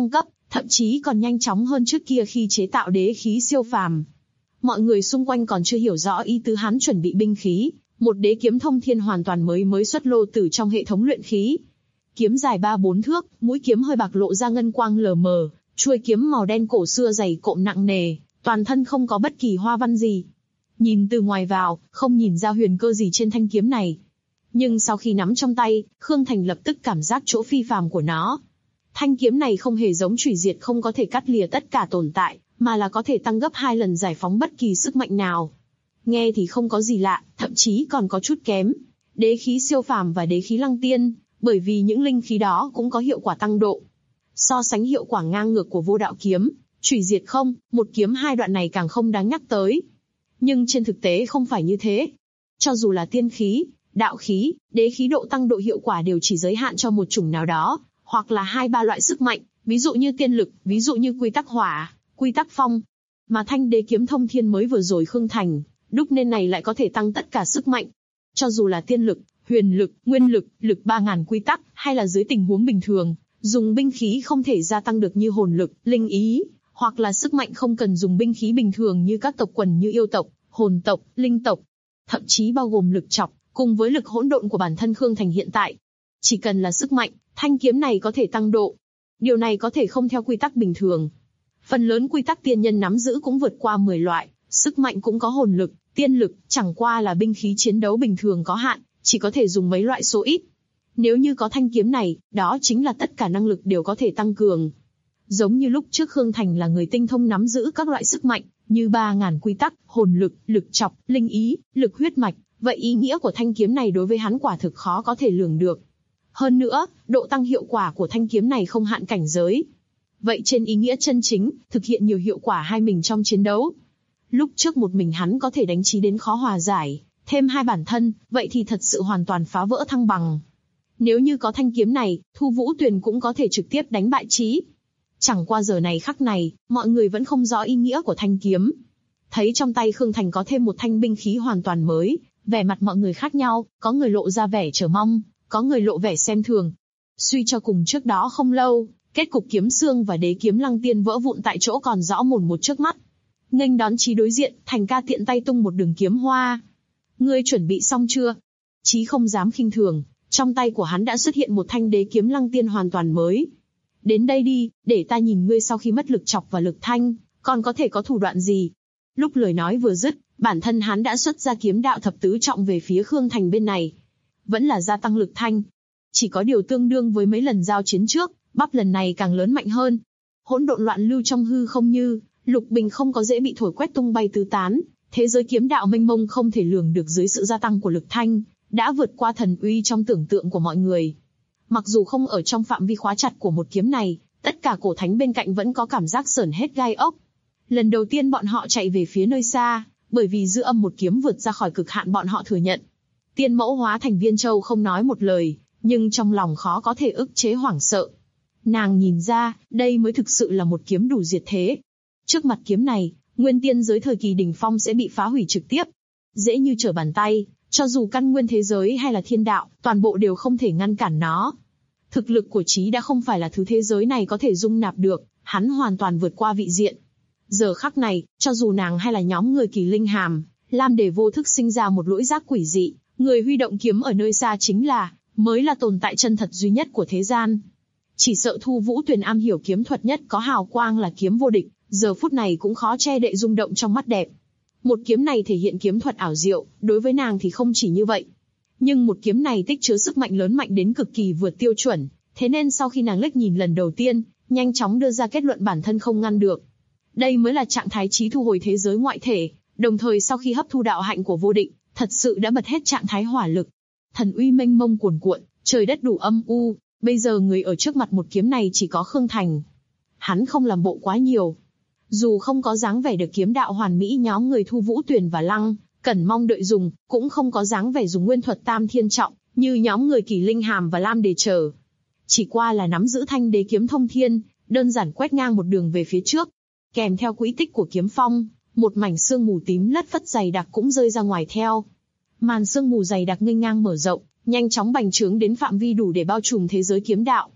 thậm chí còn nhanh chóng hơn trước kia khi chế tạo đế khí siêu phàm. Mọi người xung quanh còn chưa hiểu rõ ý tứ hắn chuẩn bị binh khí, một đế kiếm thông thiên hoàn toàn mới xuất lô từ trong hệ thống luyện khí. Kiếm dài 3-4 thước, mũi kiếm hơi bạc lộ ra ngân quang lờ mờ, chuôi kiếm màu đen cổ xưa dày cộm nặng nề, toàn thân không có bất kỳ hoa văn gì. Nhìn từ ngoài vào, không nhìn ra huyền cơ gì trên thanh kiếm này. Nhưng sau khi nắm trong tay, Khương Thành lập tức cảm giác chỗ phi phàm của nó. Thanh kiếm này không hề giống chủy diệt không có thể cắt lìa tất cả tồn tại, mà là có thể tăng gấp 2 lần giải phóng bất kỳ sức mạnh nào. Nghe thì không có gì lạ, thậm chí còn có chút kém. Đế khí siêu phàm và đế khí lăng tiên, bởi vì những linh khí đó cũng có hiệu quả tăng độ. So sánh hiệu quả ngang ngược của vô đạo kiếm, chủy diệt không, một kiếm hai đoạn này càng không đáng nhắc tới. Nhưng trên thực tế không phải như thế. Cho dù là tiên khí, đạo khí, đế khí độ tăng độ hiệu quả đều chỉ giới hạn cho một chủng nào đó, hoặc là 2-3 loại sức mạnh, ví dụ như tiên lực, ví dụ như quy tắc hỏa, quy tắc phong. Mà thanh đế kiếm thông thiên mới vừa rồi Khương Thành đúc nên này lại có thể tăng tất cả sức mạnh. Cho dù là tiên lực, huyền lực, nguyên lực, lực 3000 quy tắc, hay là dưới tình huống bình thường, dùng binh khí không thể gia tăng được như hồn lực, linh ý, hoặc là sức mạnh không cần dùng binh khí bình thường như các tộc quần như yêu tộc, hồn tộc, linh tộc, thậm chí bao gồm lực chọc, cùng với lực hỗn độn của bản thân Khương Thành hiện tại. Chỉ cần là sức mạnh, thanh kiếm này có thể tăng độ. Điều này có thể không theo quy tắc bình thường. Phần lớn quy tắc tiên nhân nắm giữ cũng vượt qua 10 loại, sức mạnh cũng có hồn lực, tiên lực, chẳng qua là binh khí chiến đấu bình thường có hạn, chỉ có thể dùng mấy loại số ít. Nếu như có thanh kiếm này, đó chính là tất cả năng lực đều có thể tăng cường. Giống như lúc trước Khương Thành là người tinh thông nắm giữ các loại sức mạnh, như 3000 quy tắc, hồn lực, lực chọc, linh ý, lực huyết mạch, vậy ý nghĩa của thanh kiếm này đối với hắn quả thực khó có thể lường được. Hơn nữa, độ tăng hiệu quả của thanh kiếm này không hạn cảnh giới. Vậy trên ý nghĩa chân chính, thực hiện nhiều hiệu quả hai mình trong chiến đấu. Lúc trước một mình hắn có thể đánh trí đến khó hòa giải, thêm hai bản thân, vậy thì thật sự hoàn toàn phá vỡ thăng bằng. Nếu như có thanh kiếm này, Thu Vũ Tuyền cũng có thể trực tiếp đánh bại Trí. Chẳng qua giờ này khắc này, mọi người vẫn không rõ ý nghĩa của thanh kiếm. Thấy trong tay Khương Thành có thêm một thanh binh khí hoàn toàn mới, vẻ mặt mọi người khác nhau, có người lộ ra vẻ chờ mong, có người lộ vẻ xem thường. Suy cho cùng trước đó không lâu, kết cục kiếm xương và đế kiếm lăng tiên vỡ vụn tại chỗ còn rõ mồn một trước mắt. Nghênh đón Trí đối diện, Thành ca tiện tay tung một đường kiếm hoa. Ngươi chuẩn bị xong chưa? Trí không dám khinh thường, trong tay của hắn đã xuất hiện một thanh đế kiếm lăng tiên hoàn toàn mới. Đến đây đi, để ta nhìn ngươi sau khi mất lực chọc và lực thanh, còn có thể có thủ đoạn gì. Lúc lời nói vừa dứt, bản thân hắn đã xuất ra kiếm đạo thập tứ trọng về phía Khương Thành bên này. Vẫn là gia tăng lực thanh. Chỉ có điều tương đương với mấy lần giao chiến trước, bắp lần này càng lớn mạnh hơn. Hỗn độn loạn lưu trong hư không như, lục bình không có dễ bị thổi quét tung bay tứ tán. Thế giới kiếm đạo mênh mông không thể lường được dưới sự gia tăng của lực thanh, đã vượt qua thần uy trong tưởng tượng của mọi người. Mặc dù không ở trong phạm vi khóa chặt của một kiếm này, tất cả cổ thánh bên cạnh vẫn có cảm giác sởn hết gai ốc. Lần đầu tiên bọn họ chạy về phía nơi xa, bởi vì dư âm một kiếm vượt ra khỏi cực hạn bọn họ thừa nhận. Tiên mẫu hóa thành Viên Châu không nói một lời, nhưng trong lòng khó có thể ức chế hoảng sợ. Nàng nhìn ra, đây mới thực sự là một kiếm đủ diệt thế. Trước mặt kiếm này, nguyên tiên giới thời kỳ đỉnh phong sẽ bị phá hủy trực tiếp. Dễ như trở bàn tay, cho dù căn nguyên thế giới hay là thiên đạo, toàn bộ đều không thể ngăn cản nó. Thực lực của Trí đã không phải là thứ thế giới này có thể dung nạp được, hắn hoàn toàn vượt qua vị diện. Giờ khắc này, cho dù nàng hay là nhóm người Kỳ Linh Hàm, Lam Đề vô thức sinh ra một lỗi giác quỷ dị, người huy động kiếm ở nơi xa chính là, mới là tồn tại chân thật duy nhất của thế gian. Chỉ sợ Thu Vũ Tuyền am hiểu kiếm thuật nhất có hào quang là kiếm vô địch, giờ phút này cũng khó che đậy rung động trong mắt đẹp. Một kiếm này thể hiện kiếm thuật ảo diệu, đối với nàng thì không chỉ như vậy. Nhưng một kiếm này tích chứa sức mạnh lớn mạnh đến cực kỳ vượt tiêu chuẩn, thế nên sau khi nàng liếc nhìn lần đầu tiên, nhanh chóng đưa ra kết luận bản thân không ngăn được. Đây mới là trạng thái Trí thu hồi thế giới ngoại thể, đồng thời sau khi hấp thu đạo hạnh của vô định, thật sự đã bật hết trạng thái hỏa lực. Thần uy mênh mông cuồn cuộn, trời đất đủ âm u, bây giờ người ở trước mặt một kiếm này chỉ có Khương Thành. Hắn không làm bộ quá nhiều. Dù không có dáng vẻ được kiếm đạo hoàn mỹ nhóm người Thu Vũ Tuyền và Lăng Cẩn mong đợi dùng, cũng không có dáng vẻ dùng nguyên thuật tam thiên trọng, như nhóm người Kỳ Linh Hàm và Lam Đề chờ. Chỉ qua là nắm giữ thanh đế kiếm thông thiên, đơn giản quét ngang một đường về phía trước. Kèm theo quỹ tích của kiếm phong, một mảnh sương mù tím lất phất dày đặc cũng rơi ra ngoài theo. Màn sương mù dày đặc nghênh ngang mở rộng, nhanh chóng bành trướng đến phạm vi đủ để bao trùm thế giới kiếm đạo.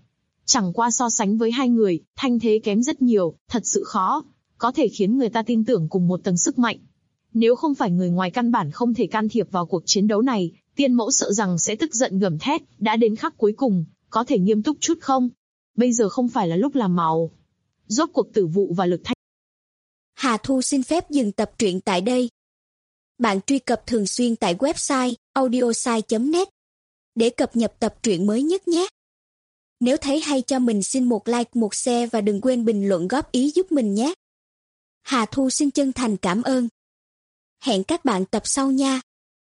Chẳng qua so sánh với hai người, thanh thế kém rất nhiều, thật sự khó, có thể khiến người ta tin tưởng cùng một tầng sức mạnh. Nếu không phải người ngoài căn bản không thể can thiệp vào cuộc chiến đấu này, Tiên Mẫu sợ rằng sẽ tức giận gầm thét, đã đến khắc cuối cùng, có thể nghiêm túc chút không? Bây giờ không phải là lúc làm màu. Rốt cuộc Tử Vụ và Lực Thanh. Hà Thu xin phép dừng tập truyện tại đây. Bạn truy cập thường xuyên tại website audiosai.net để cập nhật tập truyện mới nhất nhé. Nếu thấy hay cho mình xin một like, một share và đừng quên bình luận góp ý giúp mình nhé. Hà Thu xin chân thành cảm ơn. Hẹn các bạn tập sau nha.